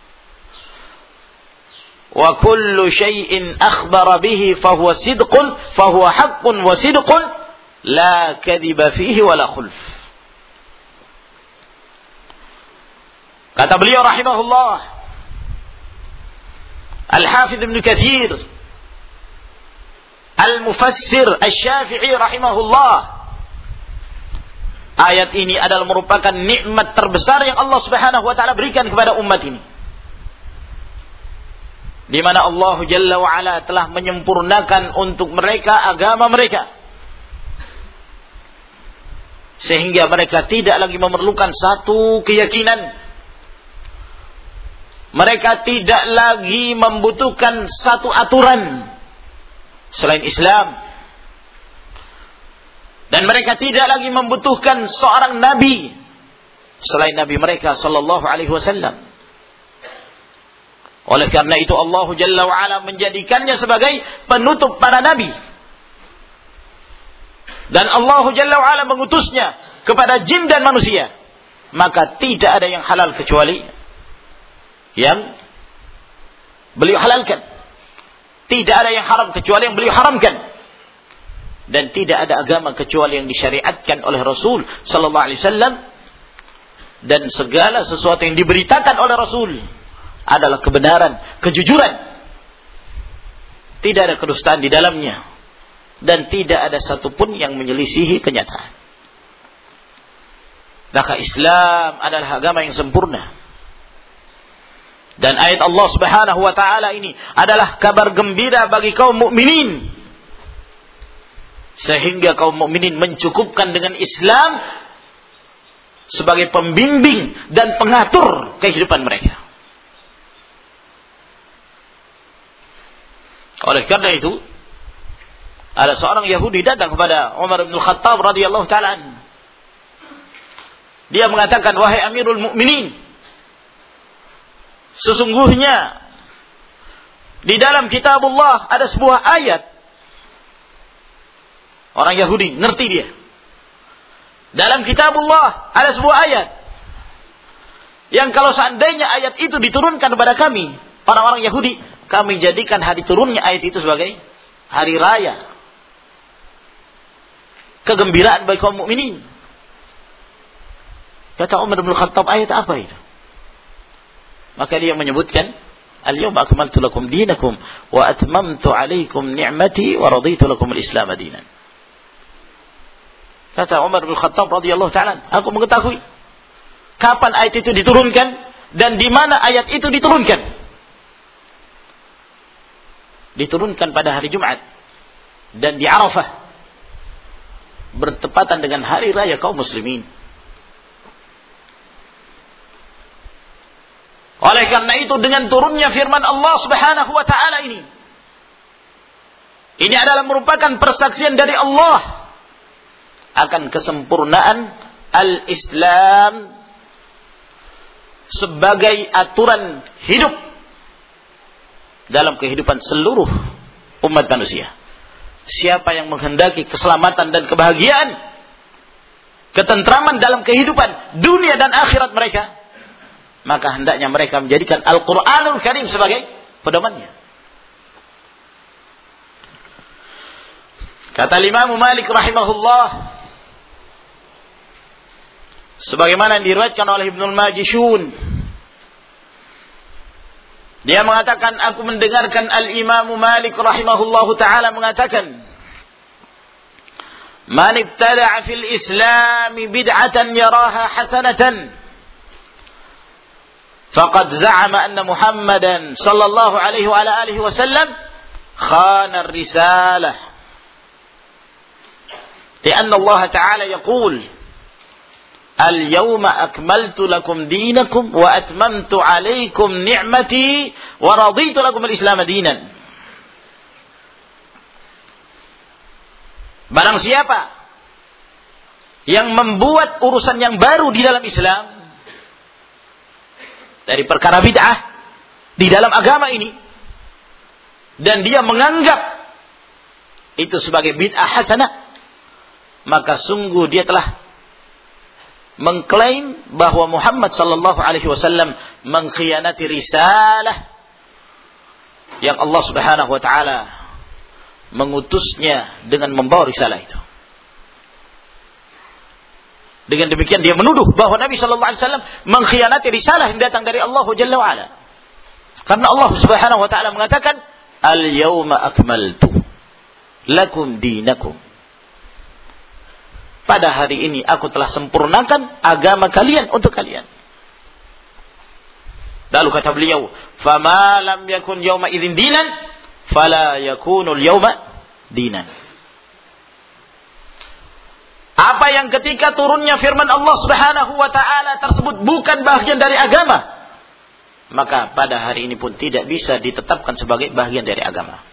وكل شيء أخبر به فهو صدق فهو حق وصدق لا كذب فيه ولا خلف. Kata beliau rahimahullah, Al-Hafidz Ibnu Katsir Al-Mufassir Asy-Syafi'i rahimahullah, ayat ini adalah merupakan nikmat terbesar yang Allah Subhanahu wa taala berikan kepada umat ini, di mana Allah Jalla wa ala telah menyempurnakan untuk mereka agama mereka, sehingga mereka tidak lagi memerlukan satu keyakinan, mereka tidak lagi membutuhkan satu aturan selain Islam, dan mereka tidak lagi membutuhkan seorang nabi selain Nabi mereka sallallahu alaihi wasallam. Oleh karena itu Allah Jalla wa Ala menjadikannya sebagai penutup para nabi. Dan Allah Jalla wa Ala mengutusnya kepada jin dan manusia. Maka tidak ada yang halal kecuali yang beliau halalkan. Tidak ada yang haram kecuali yang beliau haramkan. Dan tidak ada agama kecuali yang disyariatkan oleh Rasul sallallahu alaihi wasallam. Dan segala sesuatu yang diberitakan oleh Rasul adalah kebenaran, kejujuran. Tidak ada kedustaan di dalamnya. Dan tidak ada satupun yang menyelisihi kenyataan. Maka Islam adalah agama yang sempurna. Dan ayat Allah Subhanahu wa taala ini adalah kabar gembira bagi kaum mukminin. Sehingga kaum mukminin mencukupkan dengan Islam sebagai pembimbing dan pengatur kehidupan mereka. Oleh karena itu, ada seorang Yahudi datang kepada Umar bin Khattab radhiyallahu ta'ala. Dia mengatakan, wahai Amirul Mukminin, sesungguhnya di dalam kitabullah ada sebuah ayat. Orang Yahudi, ngerti dia. Dalam kitabullah ada sebuah ayat. Yang kalau seandainya ayat itu diturunkan kepada kami, orang-orang Yahudi, kami jadikan hari turunnya ayat itu sebagai hari raya. Kegembiraan bagi kaum mukminin. Kata Umar bin Khattab, ayat apa itu? Maka dia menyebutkan, al-yawma akmaltu lakum dinakum wa atmamtu alaikum ni'mati wa raditu lakum al-islam dinan. Kata Umar bin Khattab radhiyallahu ta'ala, aku mengetahui kapan ayat itu diturunkan dan di mana ayat itu diturunkan. Diturunkan pada hari Jumat dan di Arafah, bertepatan dengan hari raya kaum muslimin. Oleh karena itu, dengan turunnya firman Allah Subhanahu wa taala ini, ini adalah merupakan persaksian dari Allah akan kesempurnaan al-Islam sebagai aturan hidup dalam kehidupan seluruh umat manusia. Siapa yang menghendaki keselamatan dan kebahagiaan, ketentraman dalam kehidupan dunia dan akhirat mereka, maka hendaknya mereka menjadikan Al-Quranul Karim sebagai pedomannya. Kata Imam Malik rahimahullah, sebagaimana diriwayatkan oleh Ibnul Majishun, dia mengatakan, aku mendengarkan Al-Imam Malik rahimahullahu ta'ala mengatakan, man ibtada'a fil Islam bid'atan yaraha hasanatan faqad za'ama anna Muhammadan sallallahu alaihi wa ala alihi wasallam khana ar-risalah. Lianna Allah ta'ala yaqul, al-yawma akmaltu lakum dinakum wa atmamtu alaikum ni'mati wa raditu lakum al-islam dinan. Barang siapa yang membuat urusan yang baru di dalam Islam dari perkara bid'ah di dalam agama ini, dan dia menganggap itu sebagai bid'ah hasanah, maka sungguh dia telah mengklaim bahwa Muhammad sallallahu alaihi wasallam mengkhianati risalah yang Allah Subhanahu wa taala mengutusnya dengan membawa risalah itu. Dengan demikian dia menuduh bahwa Nabi sallallahu alaihi wasallam mengkhianati risalah yang datang dari Allah Jalla wa Ala. Karena Allah Subhanahu wa taala mengatakan, al-yawma akmaltu lakum dinakum. Pada hari ini aku telah sempurnakan agama kalian untuk kalian. Lalu kata beliau, "Fama lam yakun yawma idzin dinan, fala yakunu al-yawma dinan." Apa yang ketika turunnya firman Allah Subhanahu wa taala tersebut bukan bagian dari agama, maka pada hari ini pun tidak bisa ditetapkan sebagai bagian dari agama.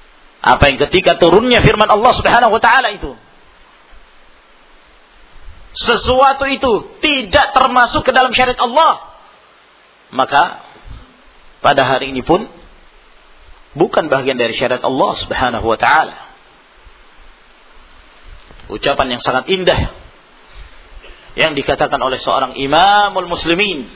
Apa yang ketika turunnya firman Allah Subhanahu wa taala itu sesuatu itu tidak termasuk ke dalam syariat Allah, maka pada hari ini pun bukan bagian dari syariat Allah Subhanahu wa taala. Ucapan yang sangat indah yang dikatakan oleh seorang imamul muslimin,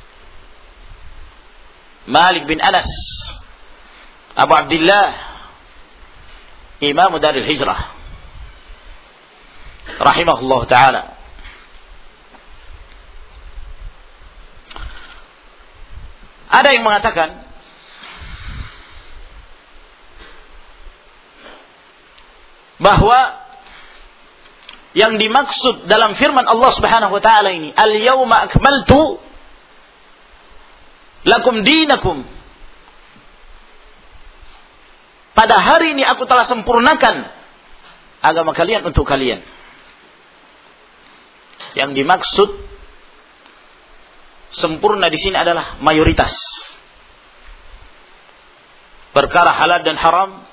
Malik bin Anas Abu Abdullah, Imam Darul Hijrah rahimahullah taala. Ada yang mengatakan bahwa yang dimaksud dalam firman Allah Subhanahu wa taala ini, al-yauma akmaltu lakum dinakum, pada hari ini aku telah sempurnakan agama kalian untuk kalian. Yang dimaksud sempurna di sini adalah mayoritas. Perkara halal dan haram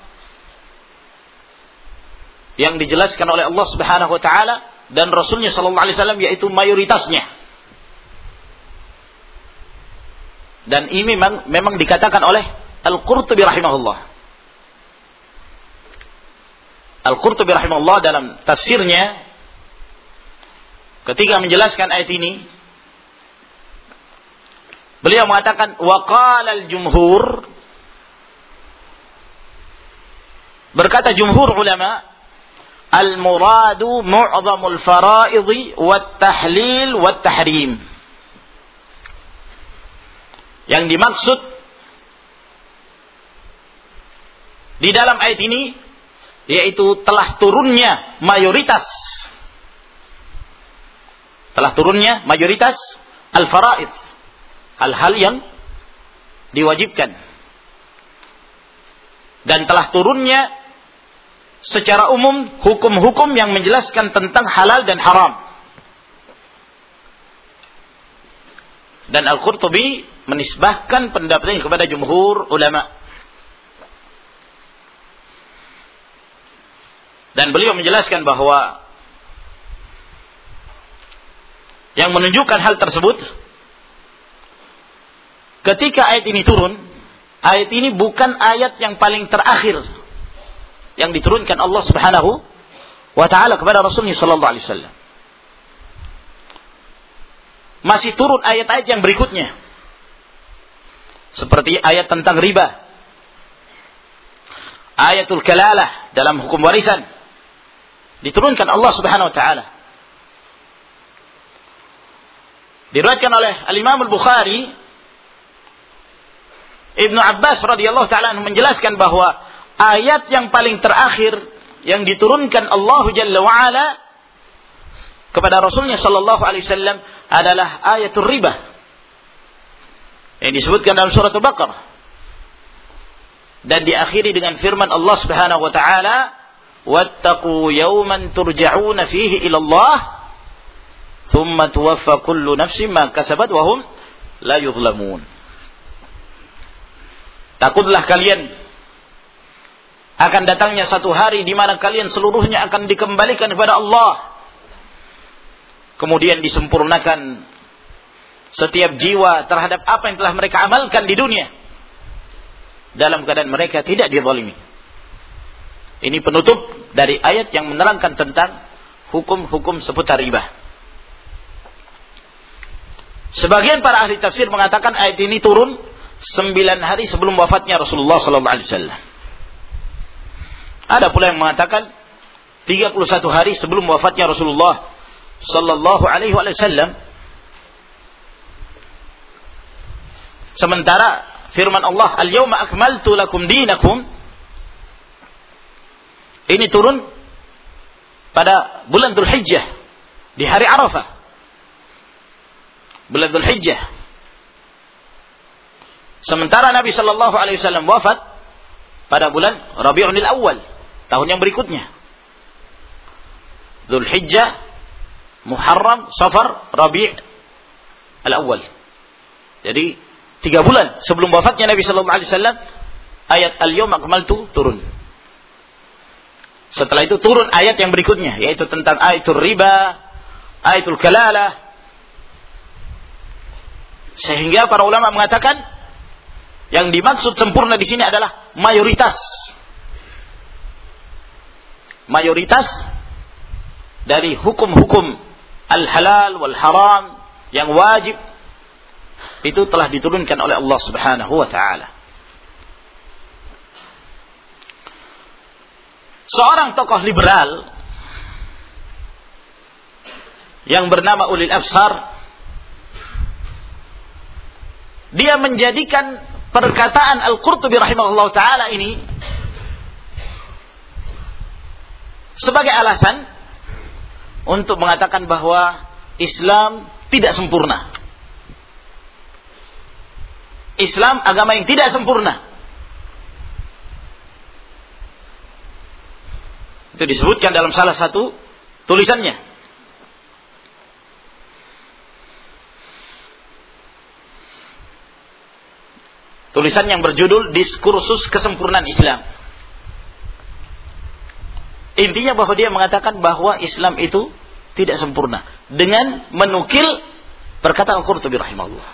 yang dijelaskan oleh Allah Subhanahu wa taala dan Rasulnya sallallahu alaihi wasallam, yaitu mayoritasnya. Dan ini memang, memang dikatakan oleh Al-Qurtubi rahimahullah. Al-Qurtubi rahimahullah dalam tafsirnya ketika menjelaskan ayat ini, beliau mengatakan wa qala al-jumhur, berkata jumhur ulama, al-muradu mu'zamul fara'idhi wat-tahlil wat-tahrim. Yang dimaksud di dalam ayat ini yaitu telah turunnya mayoritas telah turunnya mayoritas al-fara'id, hal-hal yang diwajibkan, dan telah turunnya secara umum hukum-hukum yang menjelaskan tentang halal dan haram. Dan Al-Qurtubi menisbahkan pendapatnya kepada jumhur ulama. Dan beliau menjelaskan bahwa yang menunjukkan hal tersebut, ketika ayat ini turun, ayat ini bukan ayat yang paling terakhir yang diturunkan Allah Subhanahu wa taala kepada Rasulnya sallallahu alaihi wasallam. Masih turun ayat-ayat yang berikutnya, seperti ayat tentang riba, ayatul kalalah dalam hukum warisan, diturunkan Allah Subhanahu wa taala. Diriwayatkan oleh Al-Imam Al-Bukhari, Ibnu Abbas radhiyallahu taala menjelaskan bahwa ayat yang paling terakhir yang diturunkan Allah Jalla wa'ala kepada Rasulnya sallallahu alaihi wasallam adalah ayatul riba yang disebutkan dalam surat Al-Baqarah, dan diakhiri dengan firman Allah Subhanahu wa taala, wattaqu yawman turja'una fihi ila Allah thumma tuwaffa kullu nafsin ma kasabat wa hum la yuzlamun. Takutlah kalian akan datangnya satu hari di mana kalian seluruhnya akan dikembalikan kepada Allah, kemudian disempurnakan setiap jiwa terhadap apa yang telah mereka amalkan di dunia, dalam keadaan mereka tidak dizalimi. Ini penutup dari ayat yang menerangkan tentang hukum-hukum seputar riba. Sebagian para ahli tafsir mengatakan ayat ini turun sembilan hari sebelum wafatnya Rasulullah sallallahu alaihi wasallam. Ada pula yang mengatakan tiga puluh satu hari sebelum wafatnya Rasulullah sallallahu alaihi wasallam. Sementara firman Allah, al-yawma akmaltu lakum dinakum, ini turun pada bulan Dzulhijjah, di hari Arafah. Bulan Dzulhijjah. Sementara Nabi sallallahu alaihi wasallam wafat pada bulan Rabiul Awal, tahun yang berikutnya. Dzulhijjah, Muharram, Safar, Rabi' al-Awwal. Jadi tiga bulan sebelum wafatnya Nabi sallallahu alaihi wasallam, ayat al-yawma akmaltu turun. Setelah itu turun ayat yang berikutnya, yaitu tentang ayatul riba, ayatul kalalah. Sehingga para ulama mengatakan yang dimaksud sempurna di sini adalah mayoritas. Mayoritas dari hukum-hukum al-halal wal haram yang wajib itu telah diturunkan oleh Allah Subhanahu wa taala. Seorang tokoh liberal yang bernama Ulil Absar, dia menjadikan perkataan Al-Qurtubi rahimahullah ta'ala ini sebagai alasan untuk mengatakan bahwa Islam tidak sempurna. Islam agama yang tidak sempurna. Itu disebutkan dalam salah satu tulisannya. Tulisan yang berjudul Diskursus Kesempurnaan Islam. Intinya bahwa dia mengatakan bahwa Islam itu tidak sempurna dengan menukil perkataan Al-Qurtubi rahimahullah.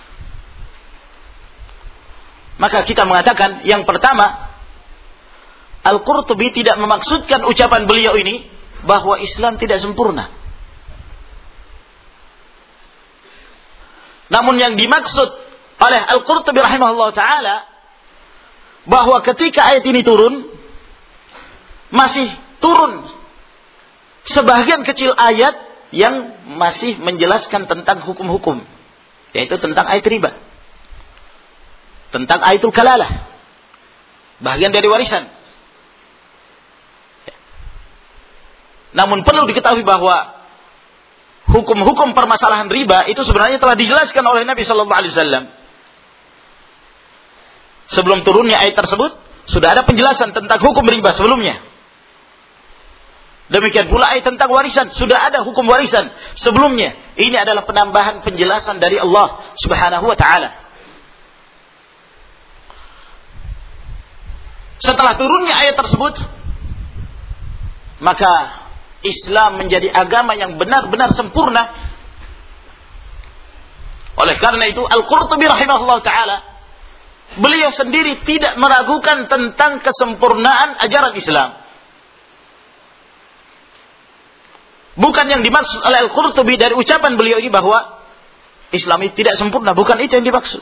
Maka kita mengatakan yang pertama, Al-Qurtubi tidak memaksudkan ucapan beliau ini bahwa Islam tidak sempurna. Namun yang dimaksud oleh Al-Qurtubi rahimahullah ta'ala bahwa ketika ayat ini turun, masih turun sebagian kecil ayat yang masih menjelaskan tentang hukum-hukum, yaitu tentang ayat riba, tentang ayatul kalalah, bagian dari warisan. Namun perlu diketahui bahwa hukum-hukum permasalahan riba itu sebenarnya telah dijelaskan oleh Nabi sallallahu alaihi wasallam. Sebelum turunnya ayat tersebut, sudah ada penjelasan tentang hukum riba sebelumnya. Demikian pula ayat tentang warisan, sudah ada hukum warisan sebelumnya. Ini adalah penambahan penjelasan dari Allah Subhanahu wa taala. Setelah turunnya ayat tersebut, maka Islam menjadi agama yang benar-benar sempurna. Oleh karena itu Al-Qurtubi rahimahullah ta'ala, beliau sendiri tidak meragukan tentang kesempurnaan ajaran Islam. Bukan yang dimaksud oleh Al-Qurtubi dari ucapan beliau ini bahwa Islam itu tidak sempurna, bukan itu yang dimaksud.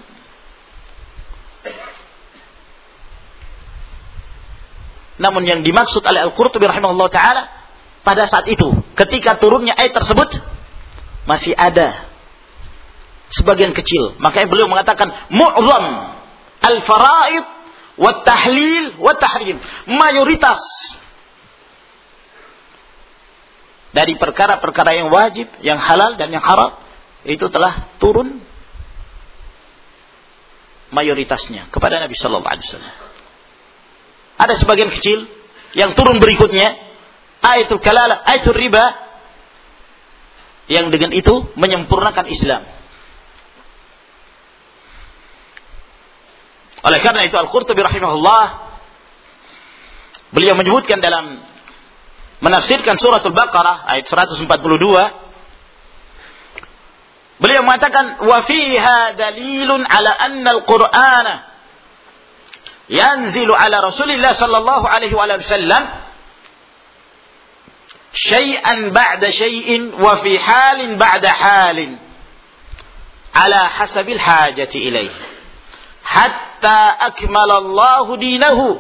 Namun yang dimaksud oleh Al-Qurtubi rahimahullah ta'ala, pada saat itu ketika turunnya ayat tersebut, masih ada sebagian kecil. Makanya beliau mengatakan mu'zam al-fara'id wat-tahlil wat-tahrim, mayoritas dari perkara-perkara yang wajib, yang halal dan yang haram itu telah turun mayoritasnya kepada Nabi sallallahu alaihi wasallam. Ada sebagian kecil yang turun berikutnya, ayatul kalalah, ayatul riba, yang dengan itu menyempurnakan Islam. Oleh karena itu Al-Qurtubi rahimahullah, beliau menyebutkan dalam menafsirkan suratul Baqarah ayat seratus empat puluh dua, beliau mengatakan wa fiha dalilun ala anna al-Qur'ana yanzilu ala Rasulillah sallallahu alaihi wasallam syai'an ba'da syai'in wa fi halin ba'da halin ala hasabil hajati ilaihi hatta akmalallahu dinahu.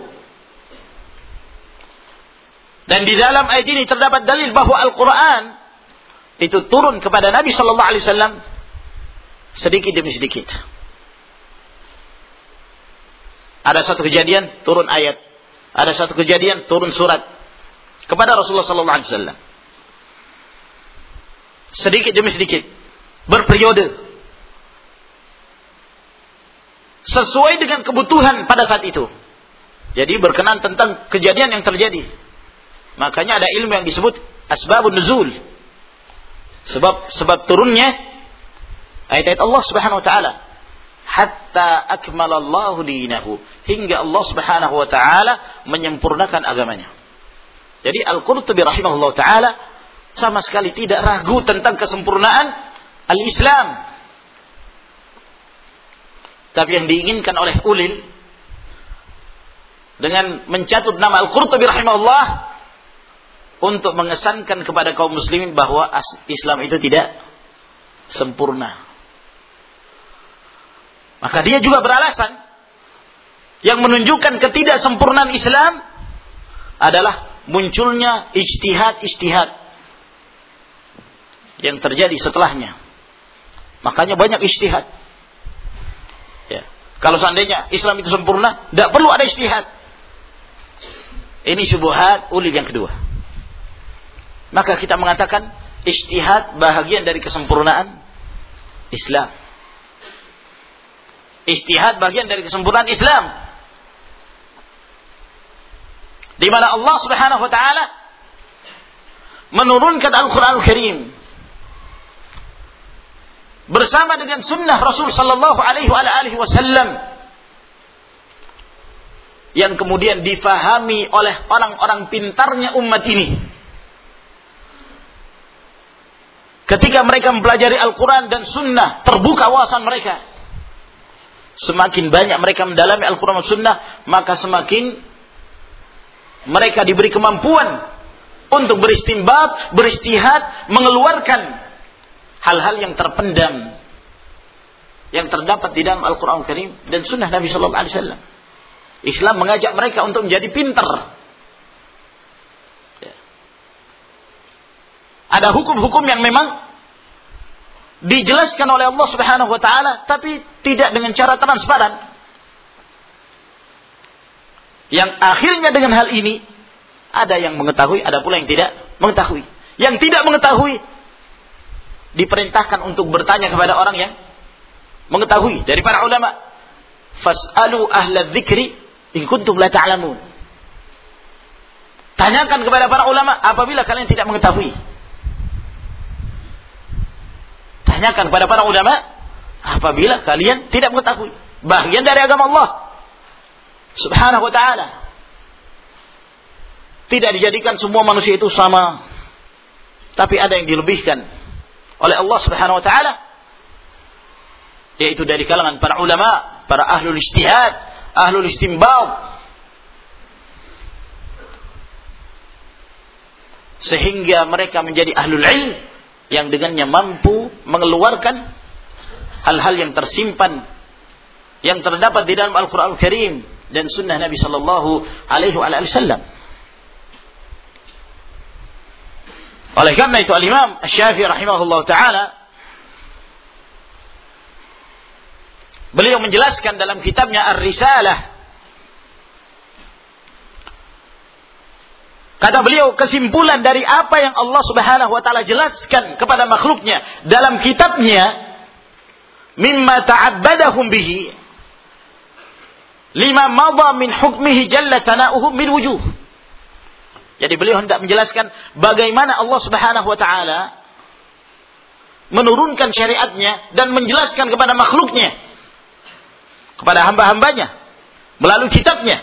Dan di dalam ayat ini terdapat dalil bahwa Al-Quran itu turun kepada Nabi sallallahu alaihi wasallam sedikit demi sedikit. Ada satu kejadian turun ayat, ada satu kejadian turun surat kepada Rasulullah sallallahu alaihi wasallam. Sedikit demi sedikit, berperiode, sesuai dengan kebutuhan pada saat itu. Jadi berkenaan tentang kejadian yang terjadi. Makanya ada ilmu yang disebut asbabun nuzul. Sebab sebab turunnya ayat-ayat Allah Subhanahu wa taala. Hatta akmalallahu dinahu, hingga Allah Subhanahu wa taala menyempurnakan agamanya. Jadi Al-Qurtubi rahimahullah taala sama sekali tidak ragu tentang kesempurnaan al-Islam. Tapi yang diinginkan oleh ulil dengan mencatut nama Al-Qurtubi rahimahullah untuk mengesankan kepada kaum muslimin bahwa Islam itu tidak sempurna. Maka dia juga beralasan yang menunjukkan ketidaksempurnaan Islam adalah munculnya ijtihad-ijtihad yang terjadi setelahnya. Makanya banyak ijtihad. Ya. Kalau seandainya Islam itu sempurna, tidak perlu ada ijtihad. Ini syubhat ulil yang kedua. Maka kita mengatakan ijtihad bahagian dari kesempurnaan Islam. Ijtihad bagian dari kesempurnaan Islam. Di mana Allah Subhanahu wa taala menurunkan Al-Qur'an Al-Karim bersama dengan sunnah Rasul sallallahu alaihi wasallam yang kemudian difahami oleh orang-orang pintarnya umat ini. Ketika mereka mempelajari Al-Quran dan sunnah, terbuka wawasan mereka. Semakin banyak mereka mendalami Al-Quran dan sunnah, maka semakin mereka diberi kemampuan untuk beristinbat, beristihad, mengeluarkan hal-hal yang terpendam yang terdapat di dalam Al-Quran Al-Karim dan sunnah Nabi Sallallahu Alaihi Wasallam. Islam mengajak mereka untuk menjadi pintar. Ya. Ada hukum-hukum yang memang dijelaskan oleh Allah Subhanahu Wa Taala, tapi tidak dengan cara transparan. Yang akhirnya dengan hal ini ada yang mengetahui, ada pula yang tidak mengetahui. Yang tidak mengetahui diperintahkan untuk bertanya kepada orang yang mengetahui dari para ulama. Fas'alu ahla dzikri in kuntum la ta'lamun. Tanyakan kepada para ulama apabila kalian tidak mengetahui. Tanyakan kepada para ulama apabila kalian tidak mengetahui. Bagian dari agama Allah Subhanahu wa ta'ala. Tidak dijadikan semua manusia itu sama, tapi ada yang dilebihkan oleh Allah Subhanahu wa ta'ala, yaitu dari kalangan para ulama, para ahlul ijtihad, ahlul istinbat, sehingga mereka menjadi ahlul ilm yang dengannya mampu mengeluarkan hal-hal yang tersimpan yang terdapat di dalam Al-Quran Al-Karim dan sunnah Nabi Sallallahu Alaihi Wasallam. Oleh karena itu Al-Imam Asy-Syafi'i rahimahullah ta'ala beliau menjelaskan dalam kitabnya Ar-Risalah, kata beliau, kesimpulan dari apa yang Allah Subhanahu wa ta'ala jelaskan kepada makhluknya dalam kitabnya, mimma ta'abbadahum bihi lima madha min hukmihi jalla tana'uhu min wujuh. Jadi beliau hendak menjelaskan bagaimana Allah Subhanahu wa ta'ala menurunkan syariatnya dan menjelaskan kepada makhluknya, kepada hamba-hambanya melalui kitabnya,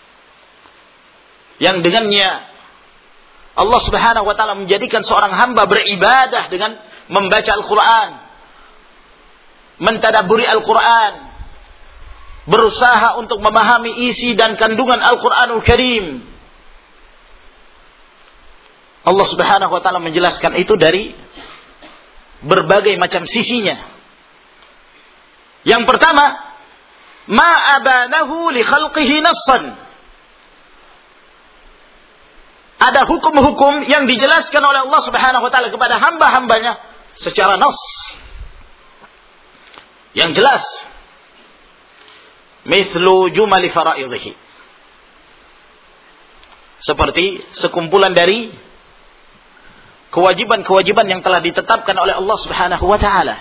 yang dengannya Allah Subhanahu wa ta'ala menjadikan seorang hamba beribadah dengan membaca Al-Quran, mentadabburi Al-Quran, berusaha untuk memahami isi dan kandungan Al-Quranul Karim. Allah Subhanahu wa ta'ala menjelaskan itu dari berbagai macam sisinya. Yang pertama, ma abanahu li khalqihi nassan. Ada hukum-hukum yang dijelaskan oleh Allah Subhanahu wa ta'ala kepada hamba-hambanya secara nas, yang jelas. Mithlu jumali fara'idhihi, seperti sekumpulan dari kewajiban-kewajiban yang telah ditetapkan oleh Allah Subhanahu wa ta'ala.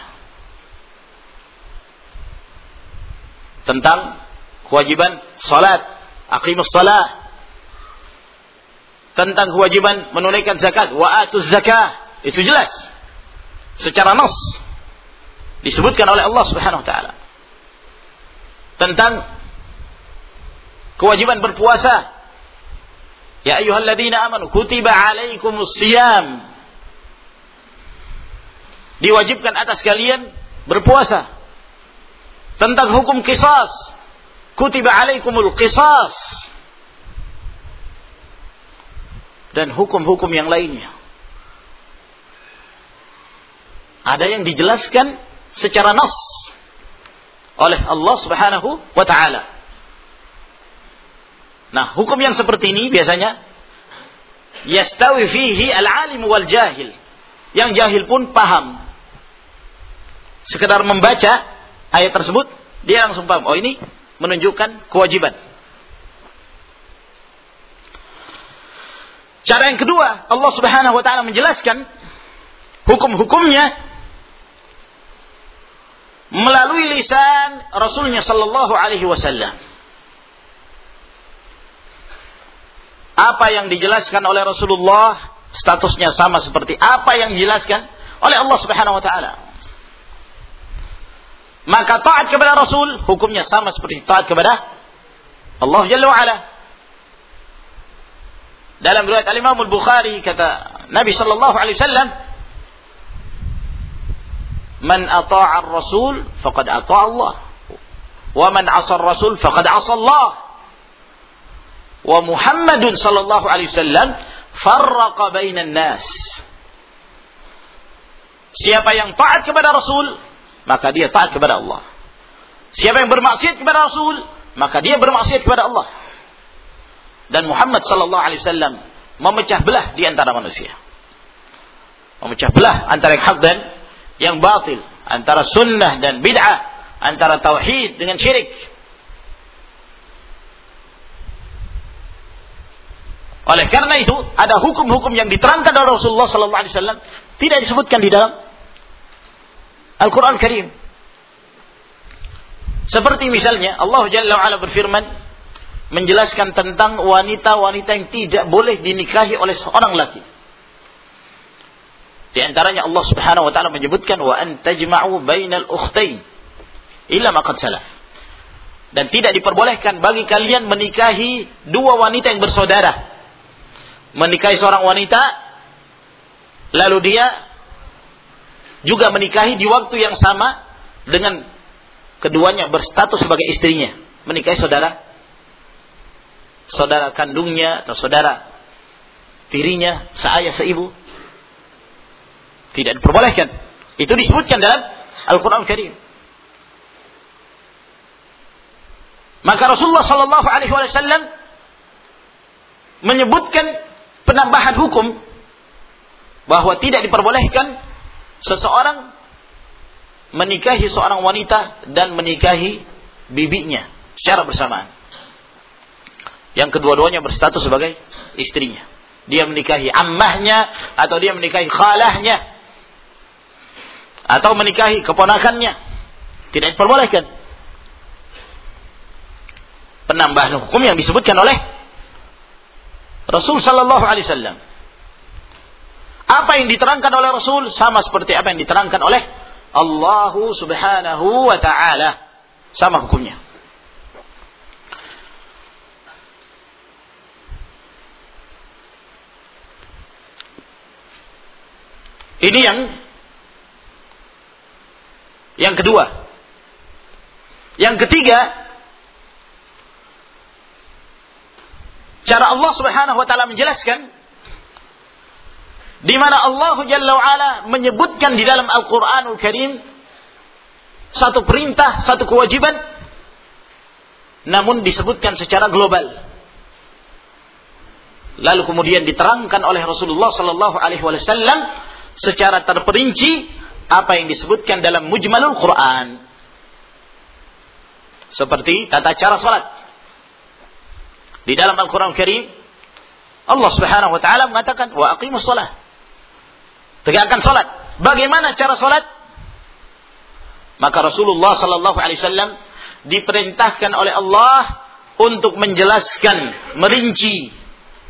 Tentang kewajiban salat, aqimus salat, tentang kewajiban menunaikan zakat, wa atuz zakah, itu jelas secara nas disebutkan oleh Allah Subhanahu wa ta'ala. Tentang kewajiban berpuasa, ya ayyuhalladzina amanu kutiba alaikumus shiyam, diwajibkan atas kalian berpuasa. Tentang hukum qisas, kutiba alaikumul qisas. Dan hukum-hukum yang lainnya. Ada yang dijelaskan secara nas oleh Allah Subhanahu wa taala. Nah, hukum yang seperti ini biasanya yastawi fihi al-alim wal jahil. Yang jahil pun paham. Sekedar membaca ayat tersebut, dia langsung paham. Oh, ini menunjukkan kewajiban. Cara yang kedua, Allah Subhanahu wa taala menjelaskan hukum-hukumnya melalui lisan Rasulnya sallallahu alaihi wasallam. Apa yang dijelaskan oleh Rasulullah statusnya sama seperti apa yang dijelaskan oleh Allah Subhanahu wa taala. Maka taat kepada Rasul hukumnya sama seperti taat kepada Allah Jalla wa Ala. Dalam riwayat Al-Imam Al-Bukhari kata Nabi sallallahu alaihi wasallam, "Man ata'a ar-rasul faqad ata'a Allah, wa man 'asa ar-rasul faqad 'asa Allah." Wa Muhammadun sallallahu alaihi wasallam farraqa bainan nas. Siapa yang taat kepada Rasul, maka dia taat kepada Allah. Siapa yang bermaksiat kepada Rasul, maka dia bermaksiat kepada Allah. Dan Muhammad sallallahu alaihi wasallam memecah belah di antara manusia. Memecah belah antara yang hak dan yang batil, antara sunnah dan bid'ah, antara tauhid dengan syirik. Oleh karena itu, ada hukum-hukum yang diterangkan oleh Rasulullah sallallahu alaihi wasallam tidak disebutkan di dalam Al-Qur'an Karim. Seperti misalnya Allah Jalla wa Ala berfirman menjelaskan tentang wanita-wanita yang tidak boleh dinikahi oleh seorang laki. Di antaranya Allah Subhanahu wa taala menyebutkan wa an tajma'u bainal ukhtain illa ma qad salaf. Dan tidak diperbolehkan bagi kalian menikahi dua wanita yang bersaudara. Menikahi seorang wanita lalu dia juga menikahi di waktu yang sama dengan keduanya berstatus sebagai istrinya, menikahi saudara saudara kandungnya atau saudara tirinya, seayah seibu, tidak diperbolehkan. Itu disebutkan dalam Al-Quran Karim. Maka Rasulullah sallallahu alaihi wasallam menyebutkan penambahan hukum bahwa tidak diperbolehkan seseorang menikahi seorang wanita dan menikahi bibinya secara bersamaan. Yang kedua-duanya berstatus sebagai istrinya. Dia menikahi ammahnya atau dia menikahi khalahnya atau menikahi keponakannya. Tidak diperbolehkan. Penambahan hukum yang disebutkan oleh Rasul sallallahu alaihi wasallam. Apa yang diterangkan oleh Rasul sama seperti apa yang diterangkan oleh Allah Subhanahu wa taala. Sama hukumnya. Ini yang yang kedua. Yang ketiga, cara Allah Subhanahu wa taala menjelaskan di mana Allah Jalla wa Ala menyebutkan di dalam Al-Qur'anul Karim satu perintah, satu kewajiban, namun disebutkan secara global. Lalu kemudian diterangkan oleh Rasulullah sallallahu alaihi wasallam secara terperinci apa yang disebutkan dalam Mujmalul Quran. Seperti tata cara salat. Di dalam Al-Quran Karim Allah Subhanahu wa taala mengatakan wa aqimus shalah. Tegakkan salat. Bagaimana cara salat? Maka Rasulullah sallallahu alaihi wasallam diperintahkan oleh Allah untuk menjelaskan, merinci.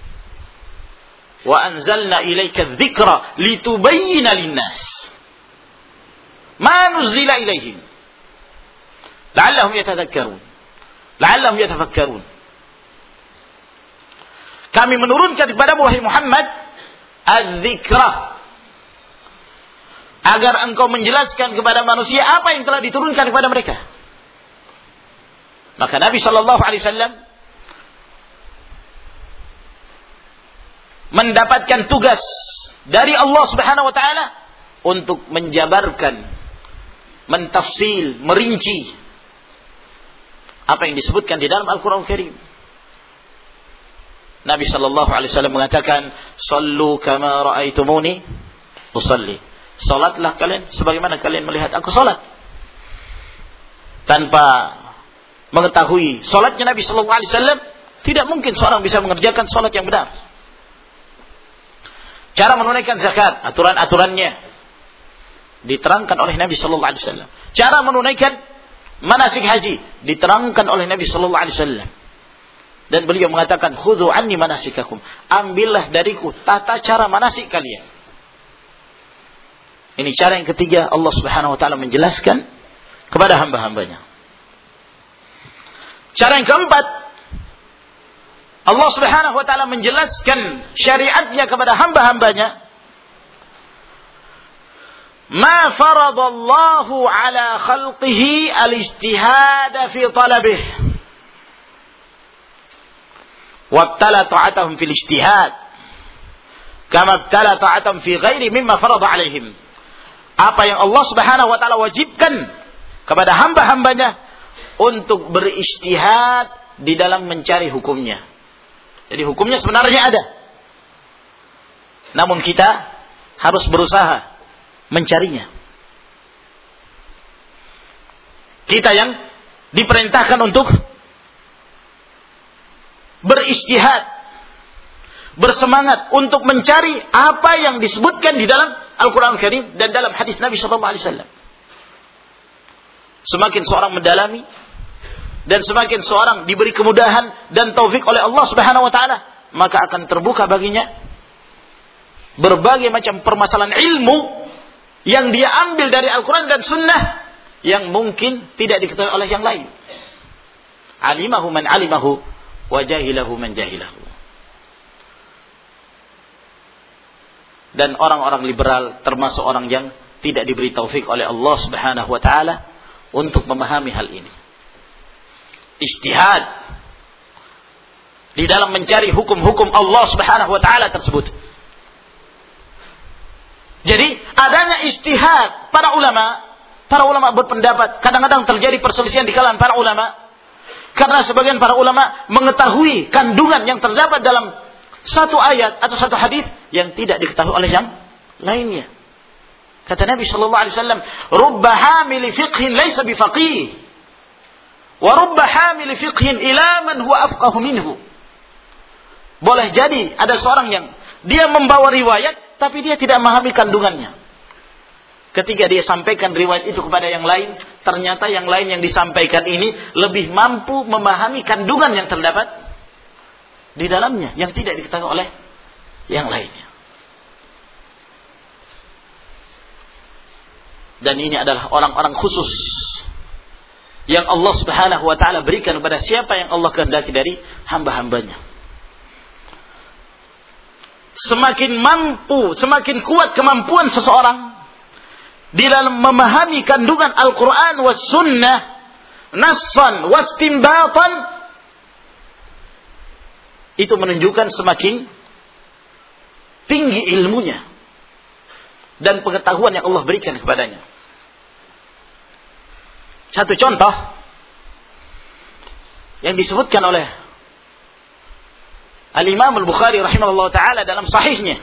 Wa anzalna ilaika dzikra litubayyana lin-nas ma nuzila ilaihim la'allahum yatadhakkarun la'allahum yatafakkarun. Kami menurunkan kepada wahai Muhammad az-dzikra, agar engkau menjelaskan kepada manusia apa yang telah diturunkan kepada mereka. Maka Nabi sallallahu alaihi wasallam mendapatkan tugas dari Allah Subhanahu wa taala untuk menjabarkan, mentafsil, merinci apa yang disebutkan di dalam Al-Qur'an Karim. Nabi sallallahu alaihi wasallam mengatakan, "Shallu kama ra'aitumuni usalli." Salatlah kalian sebagaimana kalian melihat aku salat. Tanpa mengetahui salatnya Nabi sallallahu alaihi wasallam, tidak mungkin seorang bisa mengerjakan salat yang benar. Cara menunaikan zakat, aturan-aturannya diterangkan oleh Nabi sallallahu alaihi wasallam. Cara menunaikan manasik haji diterangkan oleh Nabi sallallahu alaihi wasallam. Dan beliau mengatakan, "Khudhu anni manasikakum." Ambillah dariku tata cara manasik kalian. Ini cara yang ketiga, Allah Subhanahu wa taala menjelaskan kepada hamba-hambanya. Cara yang keempat, Allah Subhanahu wa taala menjelaskan syariatnya kepada hamba-hambanya. Ma faradallahu ala khalqihi al-ijtihada fi talabih. Wabtala ta'atahum fil ijtihad. Kama abtala ta'atahum fi ghairi mimma farada alaihim. Apa yang Allah Subhanahu wa taala wajibkan kepada hamba-hambanya untuk berijtihad di dalam mencari hukumnya. Jadi hukumnya sebenarnya ada. Namun kita harus berusaha mencarinya. Kita yang diperintahkan untuk berijtihad, bersemangat untuk mencari apa yang disebutkan di dalam Al-Quran Karim dan dalam hadis Nabi sallallahu alaihi wasallam. Semakin seorang mendalami dan semakin seorang diberi kemudahan dan taufik oleh Allah Subhanahu wa taala, maka akan terbuka baginya berbagai macam permasalahan ilmu yang dia ambil dari Al-Quran dan Sunnah yang mungkin tidak diketahui oleh yang lain. Alimahu man alimahu wa jahilahu man jahilahu. Dan orang-orang liberal termasuk orang yang tidak diberi taufik oleh Allah Subhanahu wa taala untuk memahami hal ini. Ijtihad di dalam mencari hukum-hukum Allah Subhanahu wa taala tersebut. Jadi adanya ijtihad para ulama, para ulama berpendapat, kadang-kadang terjadi perselisihan di kalangan para ulama karena sebagian para ulama mengetahui kandungan yang terdapat dalam satu ayat atau satu hadis yang tidak diketahui oleh yang lainnya. Kata Nabi sallallahu alaihi wasallam, "Rubba hamili fiqhin laysa bifaqih, wa rubba hamili fiqhin ila man huwa afqahu minhu." Boleh jadi ada seorang yang dia membawa riwayat tapi dia tidak memahami kandungannya. Ketika dia sampaikan riwayat itu kepada yang lain, ternyata yang lain yang disampaikan ini lebih mampu memahami kandungan yang terdapat di dalamnya yang tidak diketahui oleh yang lainnya. Dan ini adalah orang-orang khusus yang Allah Subhanahu wa taala berikan kepada siapa yang Allah kehendaki dari hamba-hambanya. Semakin mampu, semakin kuat kemampuan seseorang di dalam memahami kandungan Al-Quran was sunnah nassan wastinbatan, itu menunjukkan semakin tinggi ilmunya dan pengetahuan yang Allah berikan kepadanya. Satu contoh yang disebutkan oleh Al-Imam Al-Bukhari rahimahullah ta'ala dalam sahihnya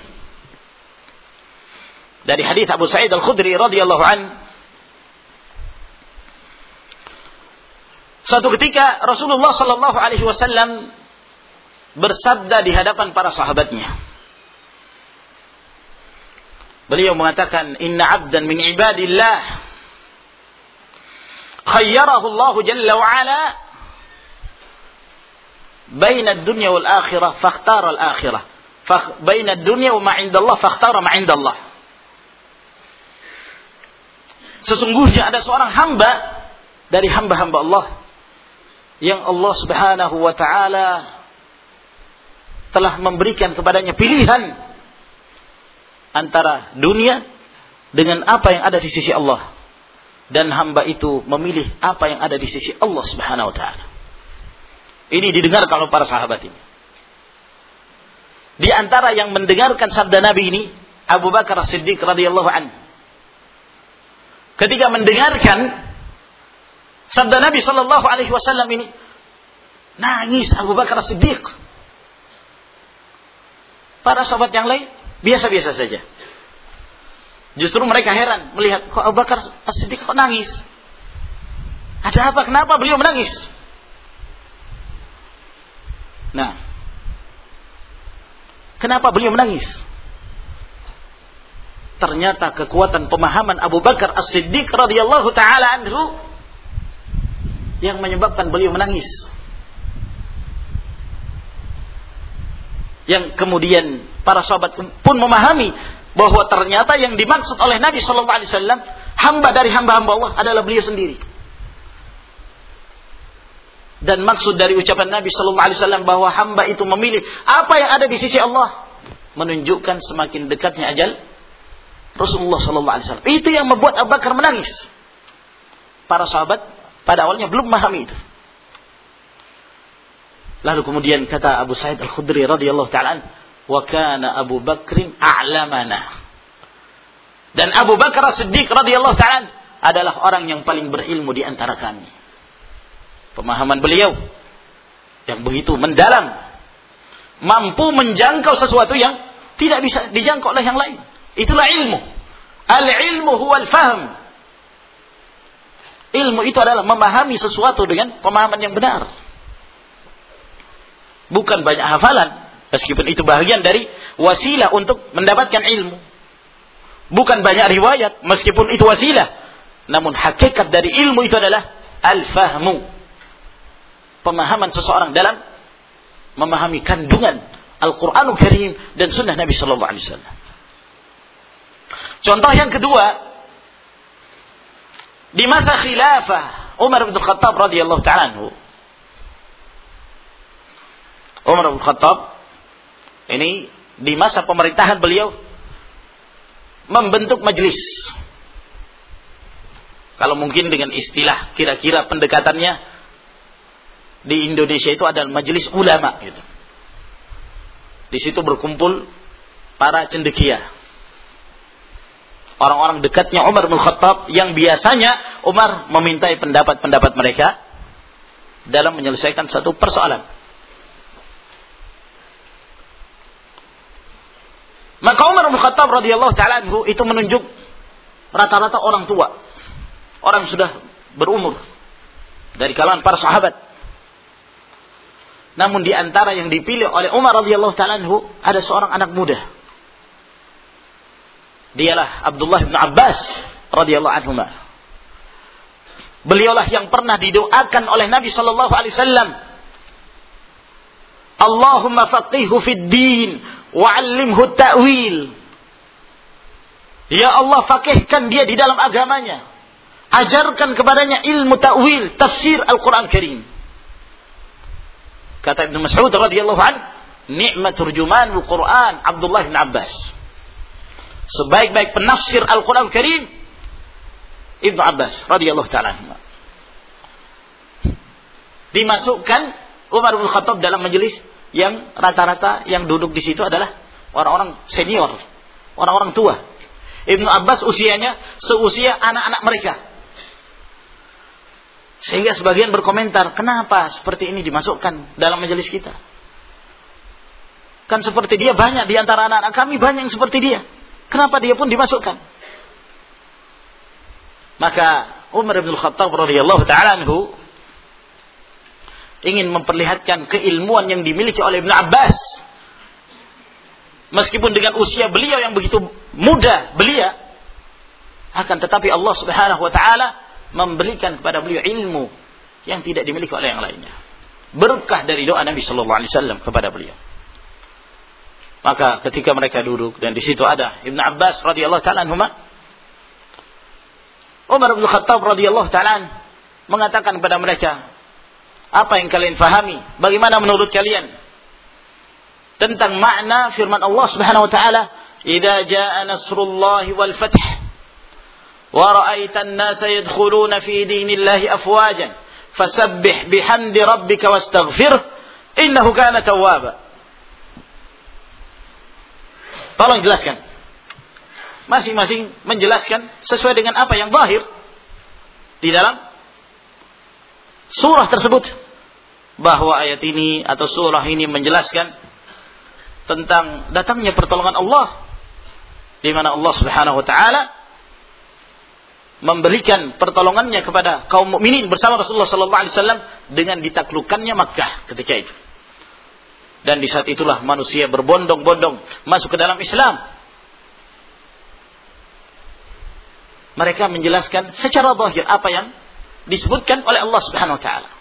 dari hadis Abu Sa'id Al-Khudri radhiyallahu an. Suatu ketika Rasulullah sallallahu alaihi wasallam bersabda di hadapan para sahabatnya. Beliau mengatakan, "Inna 'abdan min 'ibadillah khayyarahu Allah jalla wa 'ala baina ad-dunya wal akhirah fakhtara al-akhirah, baina ad-dunya wa ma 'inda Allah fakhtara ma 'inda Allah." Sesungguhnya ada seorang hamba dari hamba-hamba Allah yang Allah Subhanahu wa taala telah memberikan kepadanya pilihan antara dunia dengan apa yang ada di sisi Allah, dan hamba itu memilih apa yang ada di sisi Allah Subhanahu wa taala. Ini didengar kalau para sahabat ini. Di antara yang mendengarkan sabda Nabi ini Abu Bakar As-Siddiq radhiyallahu anhu. Ketika mendengarkan sabda Nabi sallallahu alaihi wasallam ini, nangis Abu Bakar As-Siddiq. Para sahabat yang lain biasa-biasa saja. Justru mereka heran melihat kok Abu Bakar As-Siddiq kok nangis. Ada apa? Kenapa beliau menangis? Nah, kenapa beliau menangis? Ternyata kekuatan pemahaman Abu Bakar As-Siddiq radhiyallahu taala anhu yang menyebabkan beliau menangis. Yang kemudian para sahabat pun memahami bahwa ternyata yang dimaksud oleh Nabi sallallahu alaihi wasallam hamba dari hamba-hamba Allah adalah beliau sendiri. Dan maksud dari ucapan Nabi sallallahu alaihi wasallam bahwa hamba itu memilih apa yang ada di sisi Allah menunjukkan semakin dekatnya ajal Rasulullah sallallahu alaihi wasallam. Itu yang membuat Abu Bakar menangis. Para sahabat pada awalnya belum memahami itu. Lalu kemudian kata Abu Sa'id Al-Khudri radhiyallahu ta'ala, wa kana Abu Bakrin a'lamana. Dan Abu Bakar As-Siddiq radhiyallahu ta'ala adalah orang yang paling berilmu di antara kami. Pemahaman beliau yang begitu mendalam, mampu menjangkau sesuatu yang tidak bisa dijangkau oleh yang lain. Itulah ilmu. Al-ilmu huwal fahm. Ilmu itu adalah memahami sesuatu dengan pemahaman yang benar. Bukan banyak hafalan, meskipun itu bagian dari wasilah untuk mendapatkan ilmu. Bukan banyak riwayat, meskipun itu wasilah. Namun hakikat dari ilmu itu adalah al-fahmu. Pemahaman seseorang dalam memahami kandungan Al-Quranul Karim dan sunnah Nabi sallallahu alaihi wasallam. Contoh yang kedua, di masa khilafah Umar bin Khattab radhiyallahu ta'ala anhu. Umar bin Khattab ini di masa pemerintahan beliau membentuk majelis. Kalau mungkin dengan istilah kira-kira pendekatannya di Indonesia itu adalah majelis ulama gitu. Di situ berkumpul para cendekia. Orang-orang dekatnya Umar bin Khattab yang biasanya Umar memintai pendapat-pendapat mereka dalam menyelesaikan satu persoalan. Maka Umar bin Khattab radhiyallahu ta'ala anhu itu menunjuk rata-rata orang tua. Orang sudah berumur dari kalangan para sahabat. Namun di antara yang dipilih oleh Umar radhiyallahu ta'ala anhu ada seorang anak muda. Dialah Abdullah bin Abbas radhiyallahu anhu. Beliaulah yang pernah didoakan oleh Nabi sallallahu alaihi wasallam, Allahumma faqihhu fid din wa'allimhu ta'wil. Ya Allah, faqihkan dia di dalam agamanya. Ajarkan kepadanya ilmu ta'wil, tafsir Al-Quran Karim. Kata Ibnu Mas'ud radhiyallahu anhu, ni'mat turjumanul Quran Abdullah bin Abbas. Sebaik-baik penafsir Al-Quran Karim Ibnu Abbas radhiyallahu ta'ala anhu. Dimasukkan Umar bin Khattab dalam majelis yang rata-rata yang duduk di situ adalah orang-orang senior, orang-orang tua. Ibnu Abbas usianya seusia anak-anak mereka. Sehingga sebagian berkomentar, kenapa seperti ini dimasukkan dalam majelis kita? Kan seperti dia banyak di antara anak-anak kami, banyak yang seperti dia. Kenapa dia pun dimasukkan? Maka Umar bin Khattab radhiyallahu ta'ala anhu ingin memperlihatkan keilmuan yang dimiliki oleh Ibnu Abbas. Meskipun dengan usia beliau yang begitu muda belia, akan tetapi Allah Subhanahu wa taala memberikan kepada beliau ilmu yang tidak dimiliki oleh yang lainnya. Berkah dari doa Nabi sallallahu alaihi wasallam kepada beliau. Maka ketika mereka duduk dan di situ ada Ibnu Abbas radhiyallahu taala anhuma, Umar bin Khattab radhiyallahu taala mengatakan kepada mereka, apa yang kalian fahami? Bagaimana menurut kalian tentang makna firman Allah Subhanahu wa taala, "Idza jaa nasrullahi wal fath wa ra'aitan nasa yadkhuluna fi dinillahi afwajan fasabbih bihamdi rabbika wastaghfirh innahu kana tawwaba. Tolong jelaskan. Masing-masing menjelaskan sesuai dengan apa yang zahir di dalam surah tersebut, bahwa ayat ini atau surah ini menjelaskan tentang datangnya pertolongan Allah, di mana Allah Subhanahu wa taala memberikan pertolongannya kepada kaum mukminin bersama Rasulullah sallallahu alaihi wasallam dengan ditaklukkannya Makkah ketika itu. Dan di saat itulah manusia berbondong-bondong masuk ke dalam Islam. Mereka menjelaskan secara zahir apa yang disebutkan oleh Allah Subhanahu wa taala.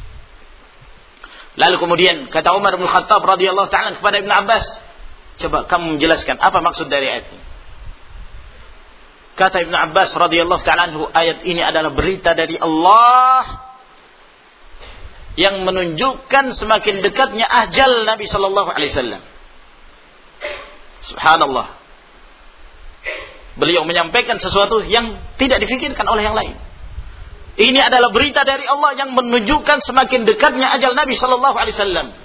Lalu kemudian kata Umar bin Khattab radhiyallahu taala kepada Ibnu Abbas, "Coba kamu menjelaskan apa maksud dari ayat ini?" Kata Ibnu Abbas radhiyallahu taala anhu, ayat ini adalah berita dari Allah yang menunjukkan semakin dekatnya ajal Nabi sallallahu alaihi wasallam. Subhanallah. Beliau menyampaikan sesuatu yang tidak difikirkan oleh yang lain. Ini adalah berita dari Allah yang menunjukkan semakin dekatnya ajal Nabi sallallahu alaihi wasallam.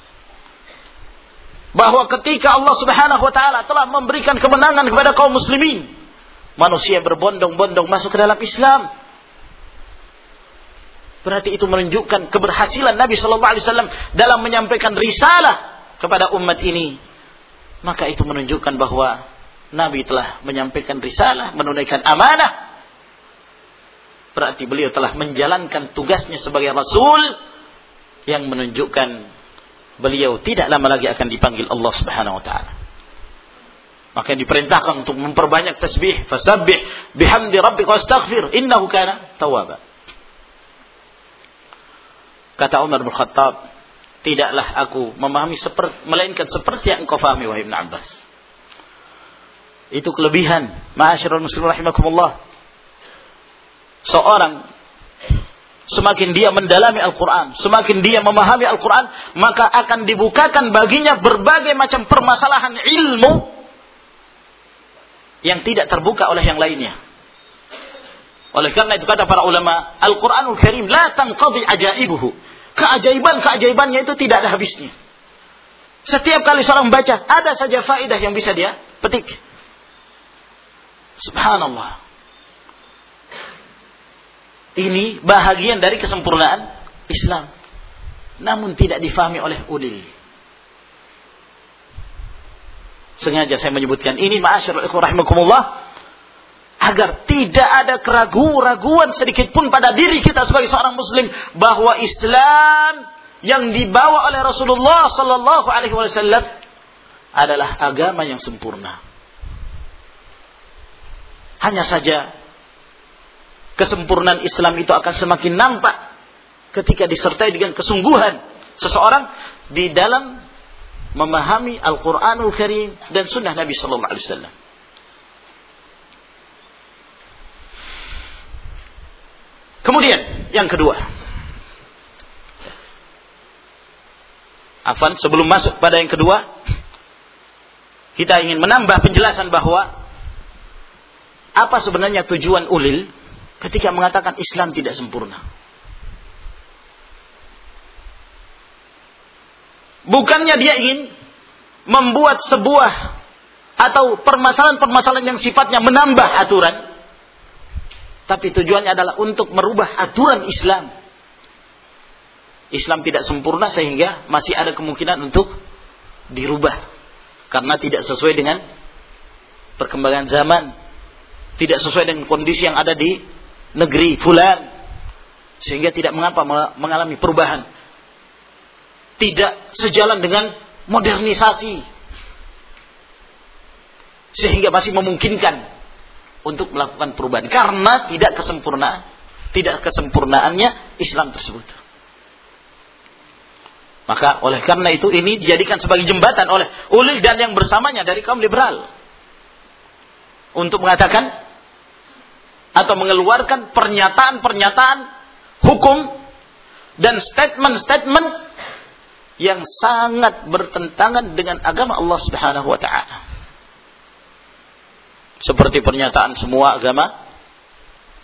Bahwa ketika Allah Subhanahu wa taala telah memberikan kemenangan kepada kaum muslimin, manusia berbondong-bondong masuk ke dalam Islam. Berarti itu menunjukkan keberhasilan Nabi sallallahu alaihi wasallam dalam menyampaikan risalah kepada umat ini. Maka itu menunjukkan bahwa Nabi telah menyampaikan risalah, menunaikan amanah. Berarti beliau telah menjalankan tugasnya sebagai Rasul, yang menunjukkan beliau tidak lama lagi akan dipanggil Allah Subhanahu wa taala. Maka diperintahkan untuk memperbanyak tasbih, fasabbih bihamdi rabbika wastaghfir innahu kana tawwaba. Kata Umar bin Khattab, tidaklah aku memahami seperti, melainkan seperti yang engkau fahami wahai Ibnu Abbas. Itu kelebihan, ma'asyiral muslimin rahimakumullah. Seorang semakin dia mendalami Al-Quran, semakin dia memahami Al-Quran, maka akan dibukakan baginya berbagai macam permasalahan ilmu yang tidak terbuka oleh yang lainnya. Oleh karena itu kata para ulama, Al-Quranul Karim la tanqadhi ajaibuhu. Keajaiban-keajaibannya itu tidak ada habisnya. Setiap kali seorang membaca, ada saja faedah yang bisa dia petik. Subhanallah. Ini bahagian dari kesempurnaan Islam. Namun tidak difahami oleh ulil. Sengaja saya menyebutkan ini, ma'asyiral ikhwan rahimakumullah, agar tidak ada keraguan-raguan sedikit pun pada diri kita sebagai seorang muslim bahwa Islam yang dibawa oleh Rasulullah sallallahu alaihi wasallam adalah agama yang sempurna. Hanya saja kesempurnaan Islam itu akan semakin nampak ketika disertai dengan kesungguhan seseorang di dalam memahami Al-Quranul Karim dan sunnah Nabi sallallahu alaihi wasallam. Kemudian yang kedua, Afan, sebelum masuk pada yang kedua, kita ingin menambah penjelasan bahwa apa sebenarnya tujuan ulil ketika mengatakan Islam tidak sempurna. Bukannya dia ingin membuat sebuah atau permasalahan-permasalahan yang sifatnya menambah aturan, tapi tujuannya adalah untuk merubah aturan Islam. Islam tidak sempurna sehingga masih ada kemungkinan untuk dirubah. Karena tidak sesuai dengan perkembangan zaman. Tidak sesuai dengan kondisi yang ada di negeri fulan. Sehingga tidak mengapa mengalami perubahan. Tidak sejalan dengan modernisasi. Sehingga masih memungkinkan untuk melakukan perubahan karena tidak kesempurnaan, tidak kesempurnaannya Islam tersebut. Maka oleh karena itu ini dijadikan sebagai jembatan oleh ulil dan yang bersamanya dari kaum liberal untuk mengatakan atau mengeluarkan pernyataan-pernyataan hukum dan statement-statement yang sangat bertentangan dengan agama Allah Subhanahu wa taala. Seperti pernyataan semua agama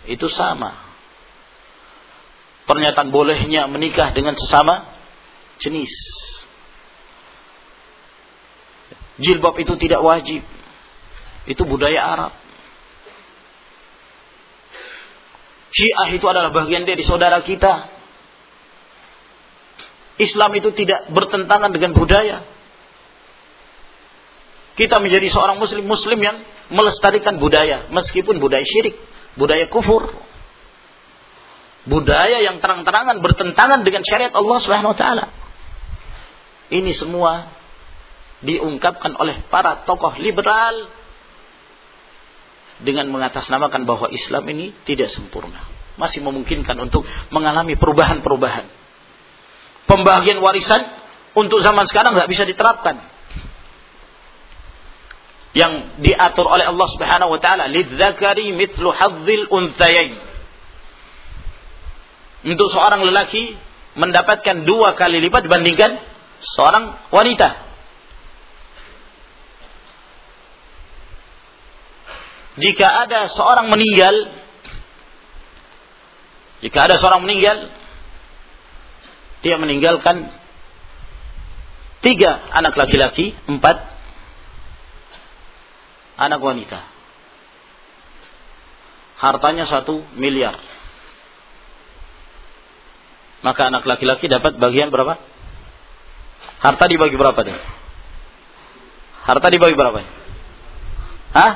itu sama. Pernyataan bolehnya menikah dengan sesama jenis. Jilbab itu tidak wajib. Itu budaya Arab. Syiah itu adalah bagian dari saudara kita. Islam itu tidak bertentangan dengan budaya. Kita menjadi seorang muslim, muslim yang melestarikan budaya, meskipun budaya syirik, budaya kufur. Budaya yang terang-terangan bertentangan dengan syariat Allah Subhanahu wa taala. Ini semua diungkapkan oleh para tokoh liberal dengan mengatasnamakan bahwa Islam ini tidak sempurna. Masih memungkinkan untuk mengalami perubahan-perubahan. Pembagian warisan untuk zaman sekarang nggak bisa diterapkan. Yang diatur oleh Allah Subhanahu wa taala, lidzakari mithlu hadzil unthayain. Untuk seorang lelaki mendapatkan dua kali lipat dibandingkan seorang wanita. Jika ada seorang meninggal, jika ada seorang meninggal, dia meninggalkan tiga anak laki-laki, empat anak wanita. Hartanya satu miliar. Maka anak laki-laki dapat bagian berapa? Harta dibagi berapa deh? Harta dibagi berapa? Hah?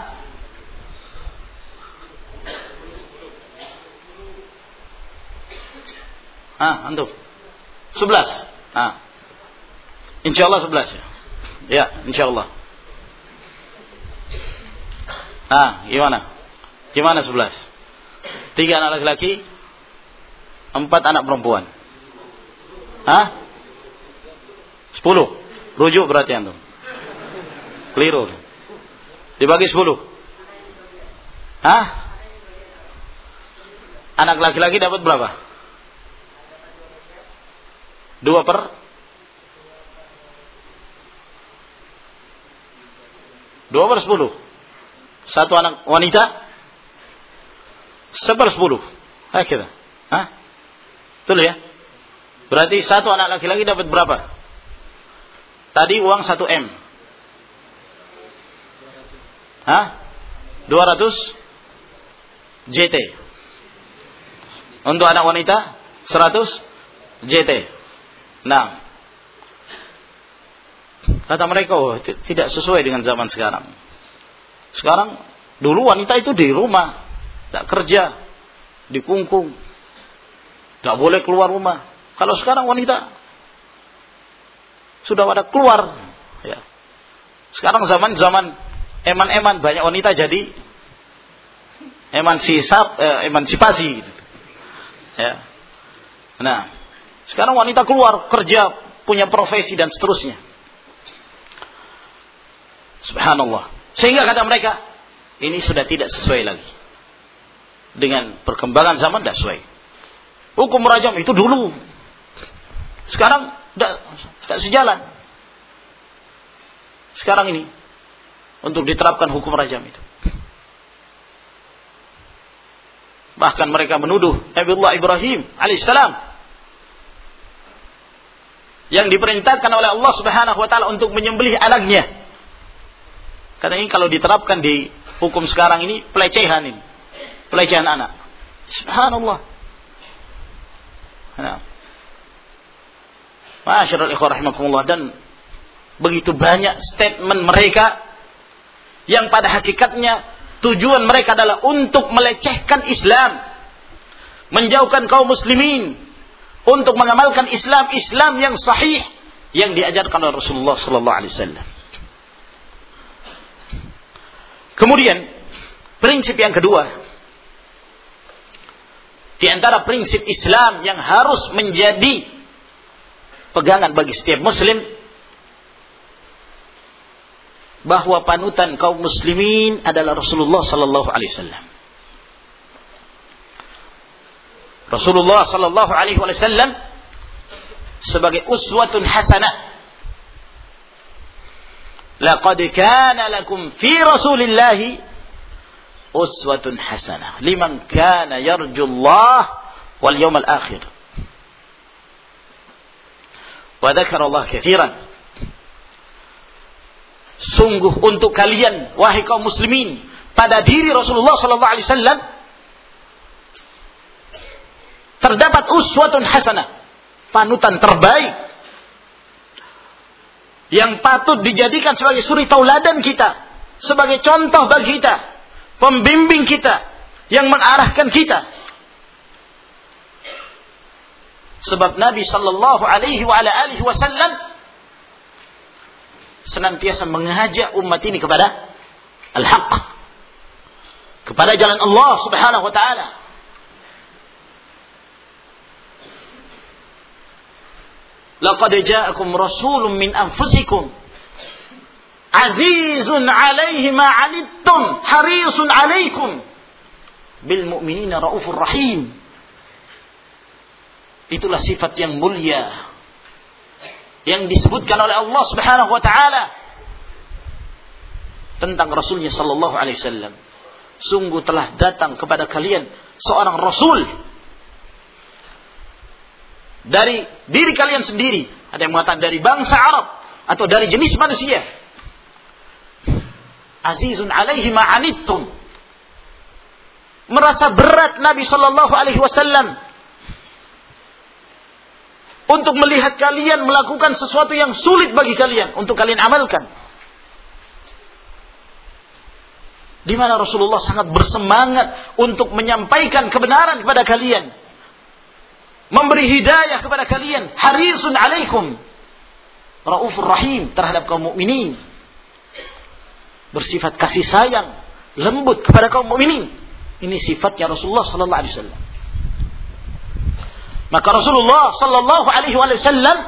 Hah, antum? Sebelas. Ah. Insya Allah sebelas ya. Ya, insya Allah. Ah, gimana? Gimana sebelas? Tiga anak laki-laki, empat anak perempuan. Hah? Sepuluh. Rujuk berarti antum. Keliru. Dibagi sepuluh. Hah? Anak laki-laki dapat berapa? Dua per Dua per sepuluh. Satu anak wanita seper sepuluh. Akhirnya. Hah? Betul ya? Berarti satu anak laki-laki dapat berapa? Tadi uang satu M. Hah? Dua ratus J T. Untuk anak wanita seratus J T. Nah, kata mereka, oh, tidak sesuai dengan zaman sekarang. Sekarang, dulu wanita itu di rumah, tidak kerja, dikungkung, tidak boleh keluar rumah. Kalau sekarang wanita sudah pada keluar. Ya. Sekarang zaman-zaman eman-eman, banyak wanita jadi emansisap, eh, emansipasi. Ya. Nah, sekarang wanita keluar kerja, punya profesi dan seterusnya. Subhanallah. Sehingga kata mereka, ini sudah tidak sesuai lagi. Dengan perkembangan zaman tidak sesuai. Hukum rajam itu dulu. Sekarang tidak, tidak sejalan. Sekarang ini, untuk diterapkan hukum rajam itu. Bahkan mereka menuduh Nabiullah Ibrahim alaihissalam yang diperintahkan oleh Allah Subhanahu wa taala untuk menyembelih anaknya. Karena ini kalau diterapkan di hukum sekarang ini pelecehan ini. Pelecehan anak. Subhanallah. Nah. Masyaallah ikhwah rahimakumullah, dan begitu banyak statement mereka yang pada hakikatnya tujuan mereka adalah untuk melecehkan Islam, menjauhkan kaum muslimin untuk mengamalkan Islam, Islam yang sahih yang diajarkan oleh Rasulullah sallallahu alaihi wasallam. Kemudian prinsip yang kedua, di antara prinsip Islam yang harus menjadi pegangan bagi setiap muslim, bahwa panutan kaum muslimin adalah Rasulullah sallallahu alaihi wasallam. Rasulullah sallallahu alaihi wasallam sebagai uswatun hasanah. Laqad kana lakum fi Rasulillah uswatun hasanah liman kana yarjullah wal yawmal akhir. Wa dzakarallah katsiran. Sungguh untuk kalian wahai kaum muslimin, pada diri Rasulullah sallallahu alaihi wasallam terdapat uswatun hasanah, panutan terbaik yang patut dijadikan sebagai suri tauladan kita, sebagai contoh bagi kita, pembimbing kita, yang mengarahkan kita. Sebab Nabi sallallahu alaihi wa ala alihi wasallam senantiasa mengajak umat ini kepada al-haq, kepada jalan Allah Subhanahu wa taala. Laqad ja'akum rasulun min anfusikum azizun 'alaihi ma 'anittum harisun 'alaikum bil mu'minina raufur rahim. Itulah sifat yang mulia yang disebutkan oleh Allah Subhanahu wa taala tentang Rasulnya sallallahu alaihi wasallam. Sungguh telah datang kepada kalian seorang rasul dari diri kalian sendiri. Ada yang mengatakan dari bangsa Arab atau dari jenis manusia. Azizun alaihi ma anittum. Merasa berat Nabi sallallahu alaihi wasallam untuk melihat kalian melakukan sesuatu yang sulit bagi kalian untuk kalian amalkan. Di mana Rasulullah sangat bersemangat untuk menyampaikan kebenaran kepada kalian, memberi hidayah kepada kalian. Harisun alaikum, raufur rahim terhadap kaum mukminin, bersifat kasih sayang, lembut kepada kaum mukminin. Ini sifatnya Rasulullah sallallahu alaihi wasallam. Maka Rasulullah sallallahu alaihi wasallam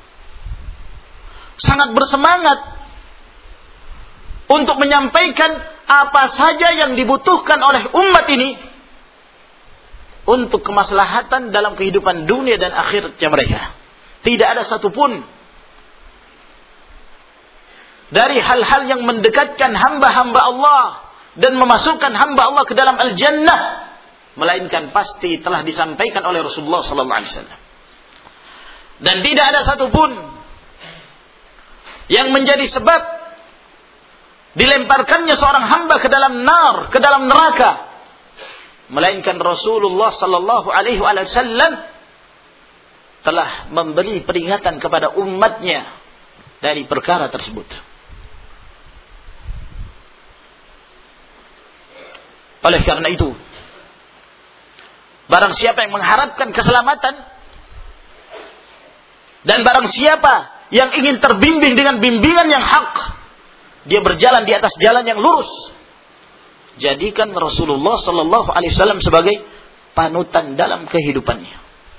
sangat bersemangat untuk menyampaikan apa saja yang dibutuhkan oleh umat ini untuk kemaslahatan dalam kehidupan dunia dan akhirnya mereka. Tidak ada satupun dari hal-hal yang mendekatkan hamba-hamba Allah dan memasukkan hamba Allah ke dalam al-jannah, melainkan pasti telah disampaikan oleh Rasulullah sallallahu alaihi wasallam. Dan tidak ada satupun yang menjadi sebab dilemparkannya seorang hamba ke dalam nar, ke dalam neraka, melainkan Rasulullah sallallahu alaihi wasallam telah memberi peringatan kepada umatnya dari perkara tersebut. Oleh karena itu, barang siapa yang mengharapkan keselamatan dan barang siapa yang ingin terbimbing dengan bimbingan yang hak, dia berjalan di atas jalan yang lurus. Jadikan Rasulullah sallallahu alaihi wasallam sebagai panutan dalam kehidupannya,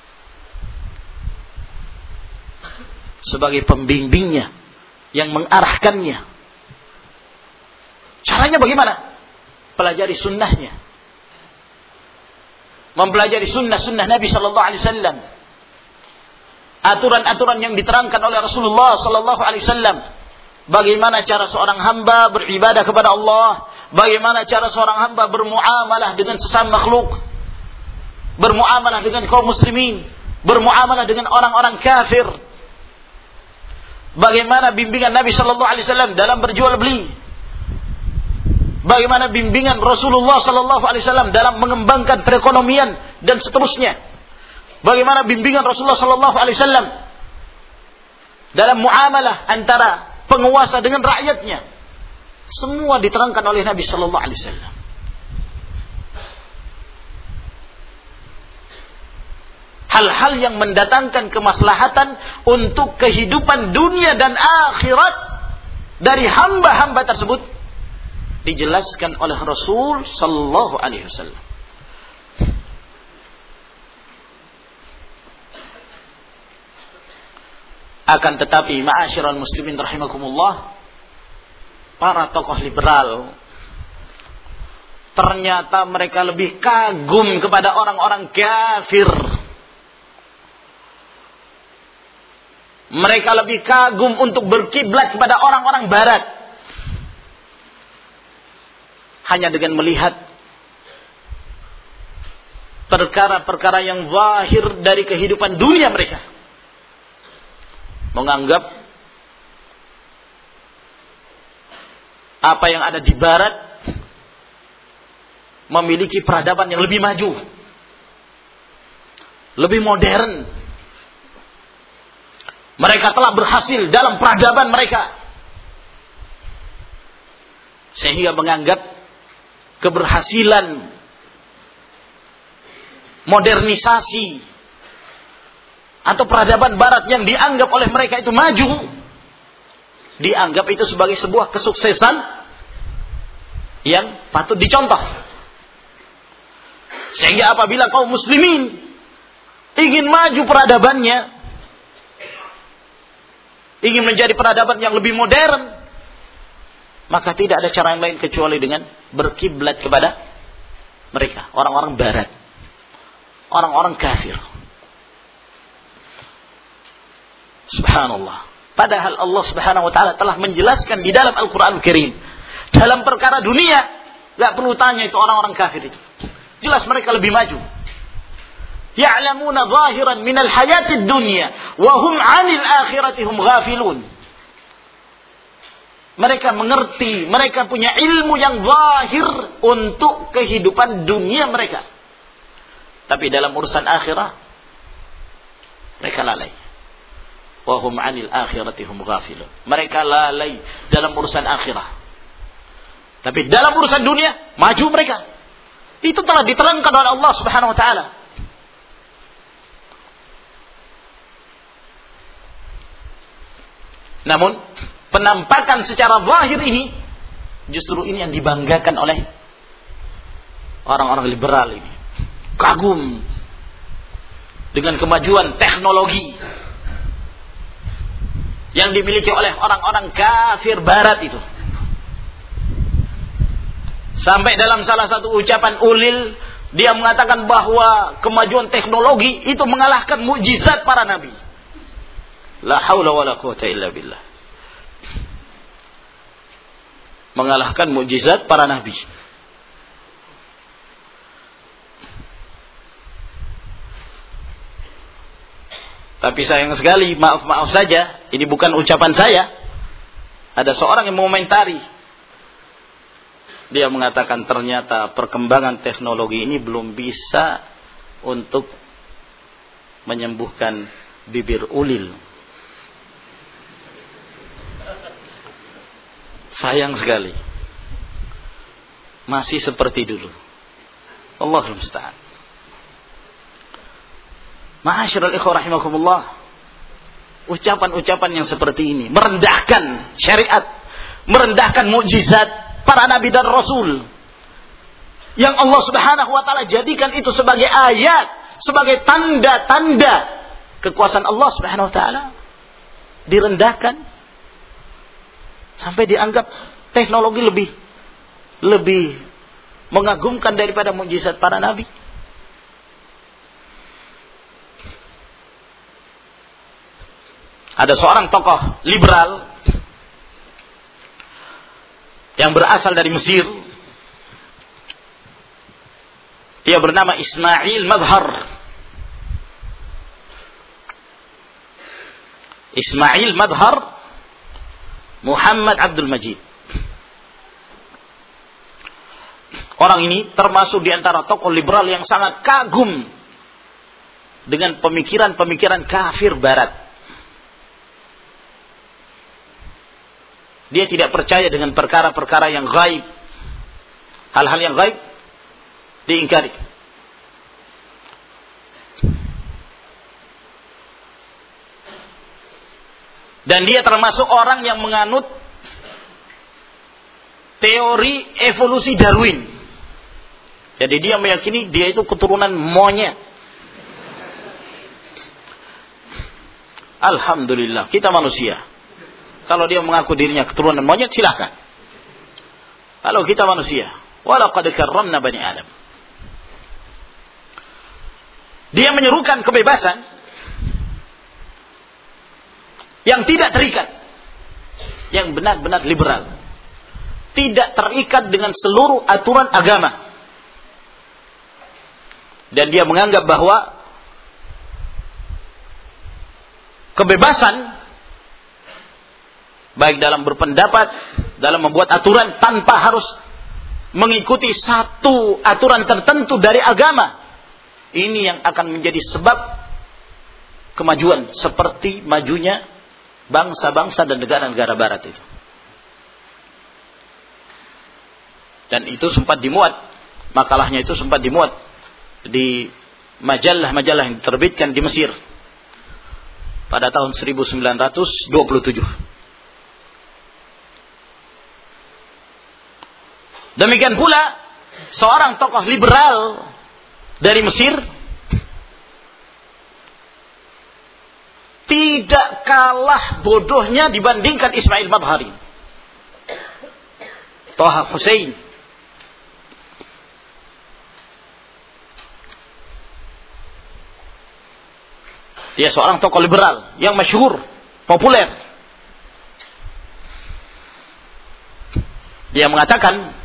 sebagai pembimbingnya yang mengarahkannya. Caranya bagaimana? Pelajari sunnahnya, mempelajari sunnah-sunnah Nabi sallallahu alaihi wasallam, aturan-aturan yang diterangkan oleh Rasulullah sallallahu alaihi wasallam. Bagaimana cara seorang hamba beribadah kepada Allah, bagaimana cara seorang hamba bermuamalah dengan sesama makhluk, bermuamalah dengan kaum muslimin, bermuamalah dengan orang-orang kafir. Bagaimana bimbingan Nabi sallallahu alaihi wasallam dalam berjual beli. Bagaimana bimbingan Rasulullah sallallahu alaihi wasallam dalam mengembangkan perekonomian dan seterusnya. Bagaimana bimbingan Rasulullah sallallahu alaihi wasallam dalam muamalah antara penguasa dengan rakyatnya. Semua diterangkan oleh Nabi sallallahu alaihi wasallam. Hal-hal yang mendatangkan kemaslahatan untuk kehidupan dunia dan akhirat dari hamba-hamba tersebut dijelaskan oleh Rasul sallallahu alaihi wasallam. Akan tetapi ma'asyiral muslimin rahimakumullah, para tokoh liberal ternyata mereka lebih kagum kepada orang-orang kafir. Mereka lebih kagum untuk berkiblat kepada orang-orang barat. Hanya dengan melihat perkara-perkara yang zahir dari kehidupan dunia mereka. Menganggap apa yang ada di barat memiliki peradaban yang lebih maju, lebih modern. Mereka telah berhasil dalam peradaban mereka, sehingga menganggap keberhasilan modernisasi atau peradaban barat yang dianggap oleh mereka itu maju, dianggap itu sebagai sebuah kesuksesan yang patut dicontoh. Sehingga apabila kaum muslimin ingin maju peradabannya, ingin menjadi peradaban yang lebih modern, maka tidak ada cara yang lain kecuali dengan berkiblat kepada mereka, orang-orang barat, orang-orang kafir. Subhanallah. Padahal Allah Subhanahu wa taala telah menjelaskan di dalam Al-Qur'an Al-Karim, dalam perkara dunia enggak perlu tanya itu orang-orang kafir itu. Jelas mereka lebih maju. Ya'lamuna zahiran minal hayatid dunya wa hum 'anil akhirati hum ghafilun. Mereka mengerti, mereka punya ilmu yang zahir untuk kehidupan dunia mereka. Tapi dalam urusan akhirah mereka lalai. Wa hum 'anil akhirati hum ghafilun. Mereka lalai dalam urusan akhirah. Tapi dalam urusan dunia maju mereka. Itu telah diterangkan oleh Allah Subhanahu wa taala. Namun penampakan secara zahir ini justru ini yang dibanggakan oleh orang-orang liberal ini. Kagum dengan kemajuan teknologi yang dimiliki oleh orang-orang kafir barat itu. Sampai dalam salah satu ucapan Ulil, dia mengatakan bahwa kemajuan teknologi itu mengalahkan mukjizat para nabi. La haula wala quwata illa billah. Mengalahkan mukjizat para nabi. Tapi sayang sekali, maaf-maaf saja, ini bukan ucapan saya. Ada seorang yang mengomentari. Dia mengatakan ternyata perkembangan teknologi ini belum bisa untuk menyembuhkan bibir ulil. Sayang sekali. Masih seperti dulu. Allahul musta'an. Ma'asyiral ikhwah rahimakumullah. Ucapan-ucapan yang seperti ini merendahkan syariat, merendahkan mukjizat para nabi dan rasul yang Allah Subhanahu wa taala jadikan itu sebagai ayat, sebagai tanda-tanda kekuasaan Allah Subhanahu wa taala, direndahkan sampai dianggap teknologi lebih lebih mengagumkan daripada mukjizat para nabi. Ada seorang tokoh liberal yang berasal dari Mesir. Dia bernama Ismail Madhar. Ismail Madhar Muhammad Abdul Majid. Orang ini termasuk di antara tokoh liberal yang sangat kagum dengan pemikiran-pemikiran kafir barat. Dia tidak percaya dengan perkara-perkara yang gaib. Hal-hal yang gaib diingkari. Dan dia termasuk orang yang menganut teori evolusi Darwin. Jadi dia meyakini dia itu keturunan monyet. Alhamdulillah, kita manusia. Kalau dia mengaku dirinya keturunan monyet, silakan. Kalau kita manusia, walaqad karramna bani Adam. Dia menyerukan kebebasan yang tidak terikat, yang benar-benar liberal, tidak terikat dengan seluruh aturan agama. Dan dia menganggap bahwa kebebasan baik dalam berpendapat, dalam membuat aturan tanpa harus mengikuti satu aturan tertentu dari agama, ini yang akan menjadi sebab kemajuan seperti majunya bangsa-bangsa dan negara-negara barat itu. Dan itu sempat dimuat, makalahnya itu sempat dimuat di majalah-majalah yang diterbitkan di Mesir pada tahun seribu sembilan ratus dua puluh tujuh. Demikian pula seorang tokoh liberal dari Mesir tidak kalah bodohnya dibandingkan Ismail Madhari. Taha Hussein. Dia seorang tokoh liberal yang masyhur, populer. Dia mengatakan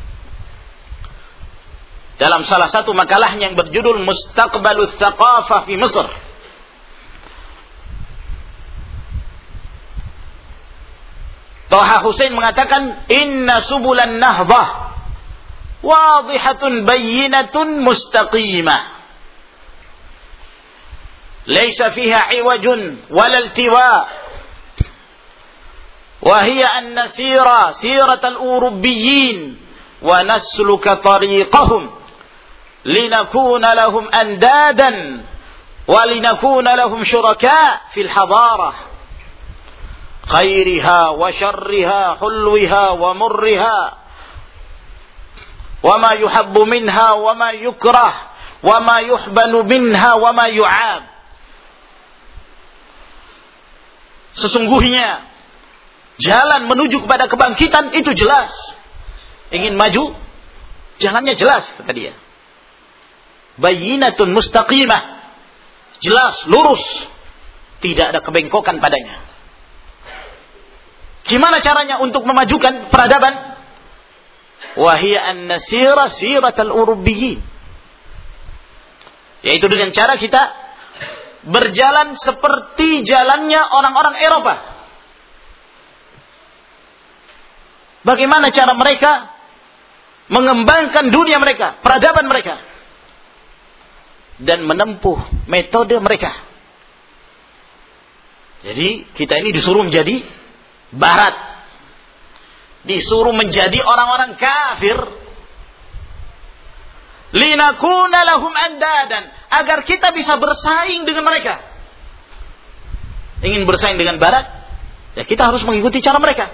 dalam salah satu makalahnya yang berjudul Mustaqbalul Thaqafah fi Mesir, Taha Hussein mengatakan, inna subulan nahdah wadihatun bayyinatun mustaqimah laysa fiha iwajun wala iltiwa wa hiya an nasira siratal urubiyyin wa nasluka tariqahum linakuna lahum andadan wa linakuna lahum syuraka fil hadarah khairiha wa syarriha hulwiha wa murriha wa ma yuhabbu minha wa ma yukrah wa ma yuhbanu minha wa ma yu'ab. Sesungguhnya jalan menuju kepada kebangkitan itu jelas. Ingin maju, jalannya jelas, kata dia. Bayyinatun mustaqimah, jelas, lurus, tidak ada kebengkokan padanya. Gimana caranya untuk memajukan peradaban? Wahia an nasira siratal urubiyyin, yaitu dengan cara kita berjalan seperti jalannya orang-orang Eropa. Bagaimana cara mereka mengembangkan dunia mereka, peradaban mereka, dan menempuh metode mereka. Jadi kita ini disuruh menjadi barat, disuruh menjadi orang-orang kafir, linakuna lahum andadan, agar kita bisa bersaing dengan mereka. Ingin bersaing dengan barat, ya kita harus mengikuti cara mereka.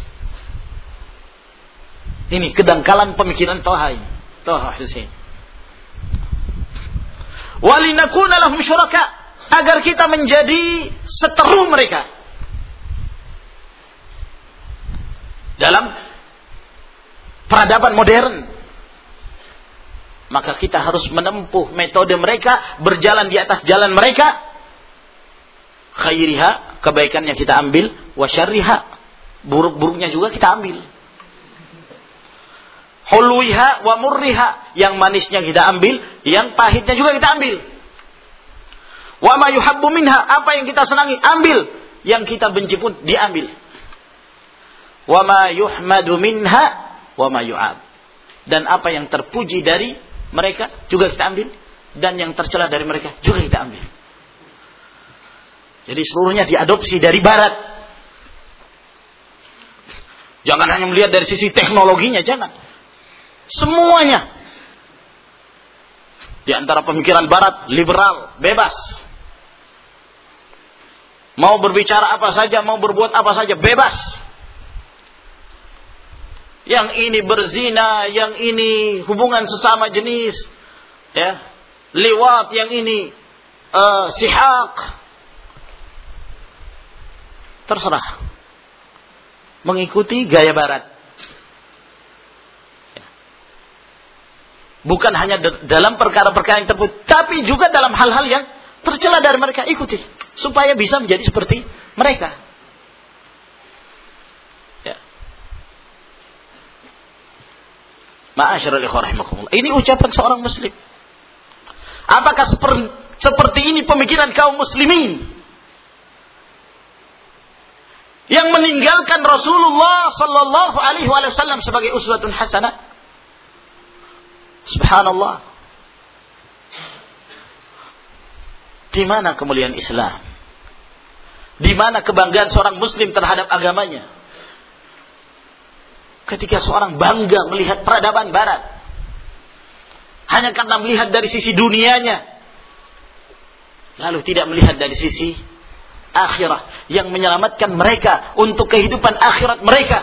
Ini kedangkalan pemikiran Taha ini, Taha Hussein. Walinakuna lahum syuraka, agar kita menjadi seteru mereka dalam peradaban modern. Maka kita harus menempuh metode mereka, berjalan di atas jalan mereka. Khairiha, kebaikannya kita ambil, wa syarriha, buruk-buruknya juga kita ambil. Hulwiha wa murriha, yang manisnya kita ambil, yang pahitnya juga kita ambil. Wa ma yuhabbu minha, apa yang kita senangi ambil, yang kita benci pun diambil. Wa ma yuhmadu minha wa ma yu'ab, dan apa yang terpuji dari mereka juga kita ambil, dan yang tercela dari mereka juga kita ambil. Jadi seluruhnya diadopsi dari barat. Jangan hanya melihat dari sisi teknologinya, jangan. Semuanya. Di antara pemikiran barat, liberal, bebas. Mau berbicara apa saja, mau berbuat apa saja, bebas. Yang ini berzina, yang ini hubungan sesama jenis, ya, liwat, yang ini uh, sihak. Terserah. Mengikuti gaya barat. Ya. Bukan hanya dalam perkara-perkara yang tertentu, tapi juga dalam hal-hal yang tercela dari mereka, ikuti. Supaya bisa menjadi seperti mereka. Ma'asyiral ikhwah rahimakumullah. Ini ucapan seorang muslim. Apakah seperti, seperti ini pemikiran kaum muslimin yang meninggalkan Rasulullah sallallahu alaihi wasallam sebagai uswatun hasanah? Subhanallah. Di mana kemuliaan Islam? Di mana kebanggaan seorang muslim terhadap agamanya? Ketika seorang bangga melihat peradaban barat hanya karena melihat dari sisi dunianya, lalu tidak melihat dari sisi akhirat yang menyelamatkan mereka untuk kehidupan akhirat mereka.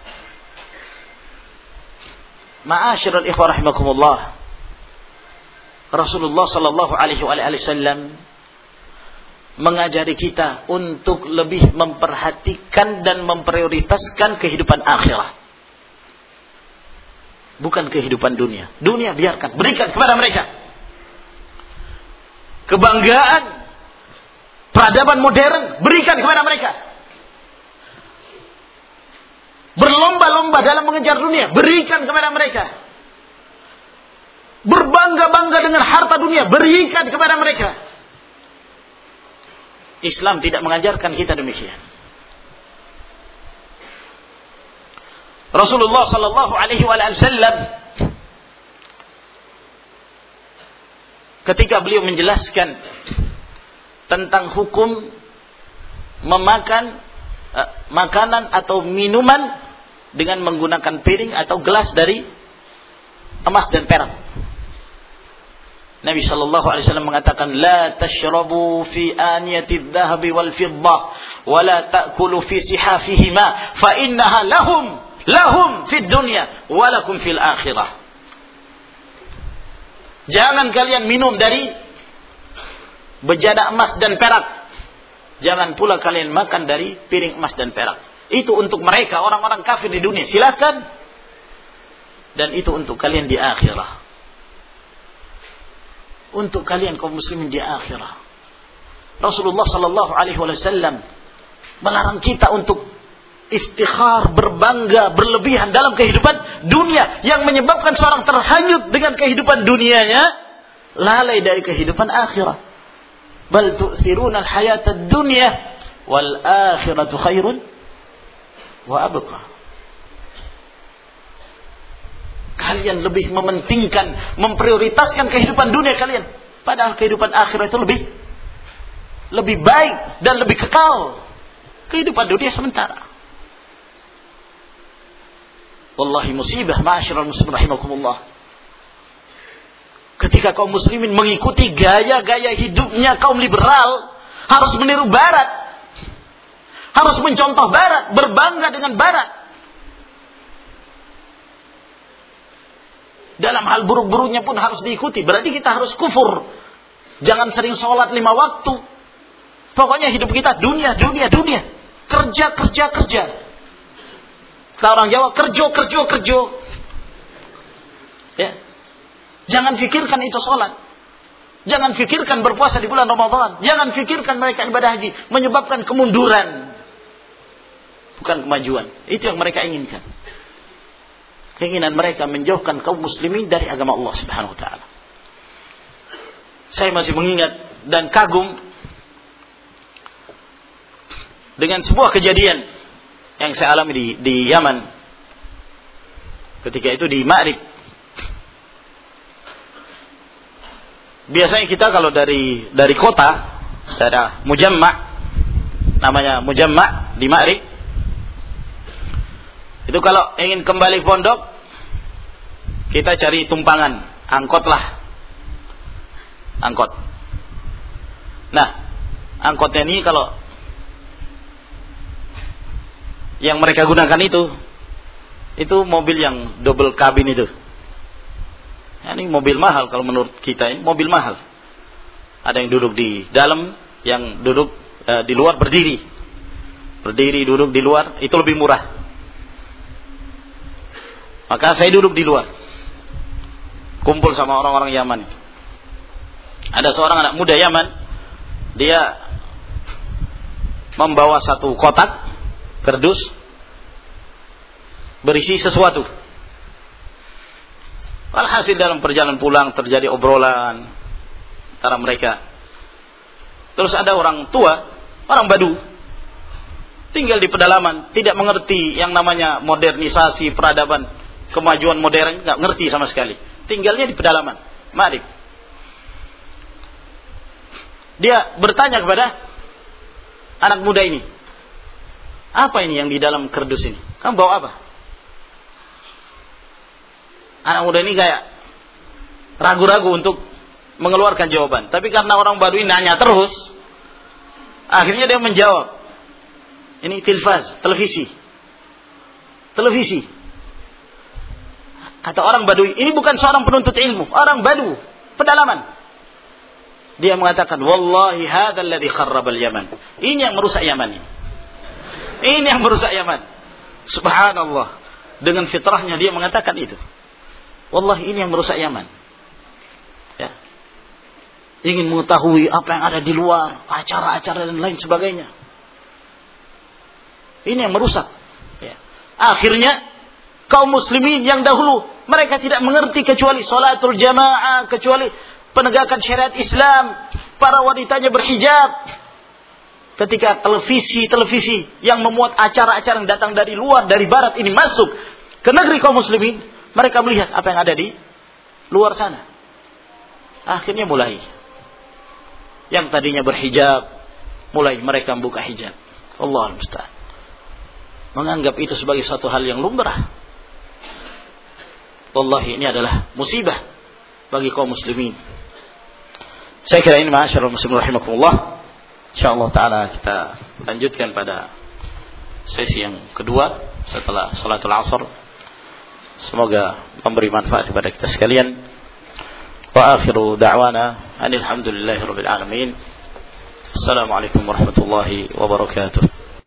Ma'asyiral ikhwah rahimakumullah, Rasulullah sallallahu alaihi wasallam mengajari kita untuk lebih memperhatikan dan memprioritaskan kehidupan akhirat, bukan kehidupan dunia. Dunia biarkan, berikan kepada mereka. Kebanggaan peradaban modern berikan kepada mereka. Berlomba-lomba dalam mengejar dunia berikan kepada mereka. Berbangga-bangga dengan harta dunia berikan kepada mereka. Islam tidak mengajarkan kita demikian. Rasulullah sallallahu alaihi wasallam ketika beliau menjelaskan tentang hukum memakan uh, makanan atau minuman dengan menggunakan piring atau gelas dari emas dan perak, Nabi sallallahu alaihi wasallam mengatakan, la tashrabu fi aniyati adh-dhahabi wal fiddah wa la ta'kulu fi sihafihima fa innaha lahum lahum fid dunya wa lakum fil akhirah. Jangan kalian minum dari bejana emas dan perak. Jangan pula kalian makan dari piring emas dan perak. Itu untuk mereka orang-orang kafir di dunia, silakan. Dan itu untuk kalian di akhirah. Untuk kalian kaum muslimin di akhirah. Rasulullah sallallahu alaihi wasallam melarang kita untuk iftikhar, berbangga, berlebihan dalam kehidupan dunia yang menyebabkan seorang terhanyut dengan kehidupan dunianya, lalai dari kehidupan akhirat. Bal tu'thiruna al-hayata ad-dunya wal akhiratu khairun wa abqa. Kalian lebih mementingkan, memprioritaskan kehidupan dunia kalian, padahal kehidupan akhirat itu lebih lebih baik dan lebih kekal. Kehidupan dunia sementara. Wallahi musibah, ma'asyiral muslimin rahimakumullah. Ketika kaum muslimin mengikuti gaya-gaya hidupnya kaum liberal, harus meniru barat, harus mencontoh barat, berbangga dengan barat. Dalam hal buruk-buruknya pun harus diikuti. Berarti kita harus kufur. Jangan sering sholat lima waktu. Pokoknya hidup kita dunia, dunia, dunia. Kerja, kerja, kerja. Kalau orang Jawa, kerjo, kerjo, kerjo. Ya. Jangan fikirkan itu sholat. Jangan fikirkan berpuasa di bulan Ramadan. Jangan fikirkan mereka ibadah haji. Menyebabkan kemunduran. Bukan kemajuan. Itu yang mereka inginkan. Keinginan mereka menjauhkan kaum muslimin dari agama Allah Subhanahu wa taala. Saya masih mengingat dan kagum dengan sebuah kejadian yang saya alami di, di Yaman. Ketika itu di Ma'rib. Biasanya kita kalau dari dari kota, ada Mujamma', namanya Mujamma' di Ma'rib. Itu kalau ingin kembali pondok, kita cari tumpangan, angkot lah. Angkot. Nah, angkotnya ini kalau yang mereka gunakan itu, itu mobil yang double kabin itu. Ya, ini mobil mahal kalau menurut kita, ini mobil mahal. Ada yang duduk di dalam, yang duduk eh, di luar berdiri. Berdiri, duduk di luar, itu lebih murah. Maka saya duduk di luar, kumpul sama orang-orang Yaman. Ada seorang anak muda Yaman, dia membawa satu kotak kardus berisi sesuatu. Walhasil dalam perjalanan pulang terjadi obrolan. antara mereka. Terus ada orang tua, orang Badu, tinggal di pedalaman, tidak mengerti yang namanya modernisasi, peradaban, kemajuan modern, nggak ngerti sama sekali. Tinggalnya di pedalaman, Ma'rib. Dia bertanya kepada anak muda ini, apa ini yang di dalam kerdus ini? Kamu bawa apa? Anak muda ini kayak ragu-ragu untuk mengeluarkan jawaban. Tapi karena orang Badui nanya terus, akhirnya dia menjawab. Ini tilfaz, televisi. Televisi. Kata orang Badui, ini bukan seorang penuntut ilmu, orang Badu, pedalaman. Dia mengatakan, wallahi hadzal ladzi kharrabal Yaman. Ini yang merusak Yaman ini. Ini yang merusak Yaman. Subhanallah. Dengan fitrahnya dia mengatakan itu. Wallahi ini yang merusak Yaman. Ya. Ingin mengetahui apa yang ada di luar, acara-acara dan lain sebagainya. Ini yang merusak. Ya. Akhirnya kaum muslimin yang dahulu mereka tidak mengerti kecuali salatul jamaah, kecuali penegakan syariat Islam, para wanitanya berhijab. Ketika televisi-televisi yang memuat acara-acara yang datang dari luar, dari barat ini masuk ke negeri kaum muslimin, mereka melihat apa yang ada di luar sana. Akhirnya mulai yang tadinya berhijab, mulai mereka membuka hijab. Allahul musta'an. Menganggap itu sebagai satu hal yang lumrah. Wallahi ini adalah musibah bagi kaum muslimin. Saya kira ini ma'asyiral muslimin rahimakumullah. Insyaallah taala kita lanjutkan pada sesi yang kedua setelah salatul asar. Semoga memberi manfaat kepada kita sekalian. Wa akhiru da'wana alhamdulillahi rabbil alamin. Assalamualaikum warahmatullahi wabarakatuh.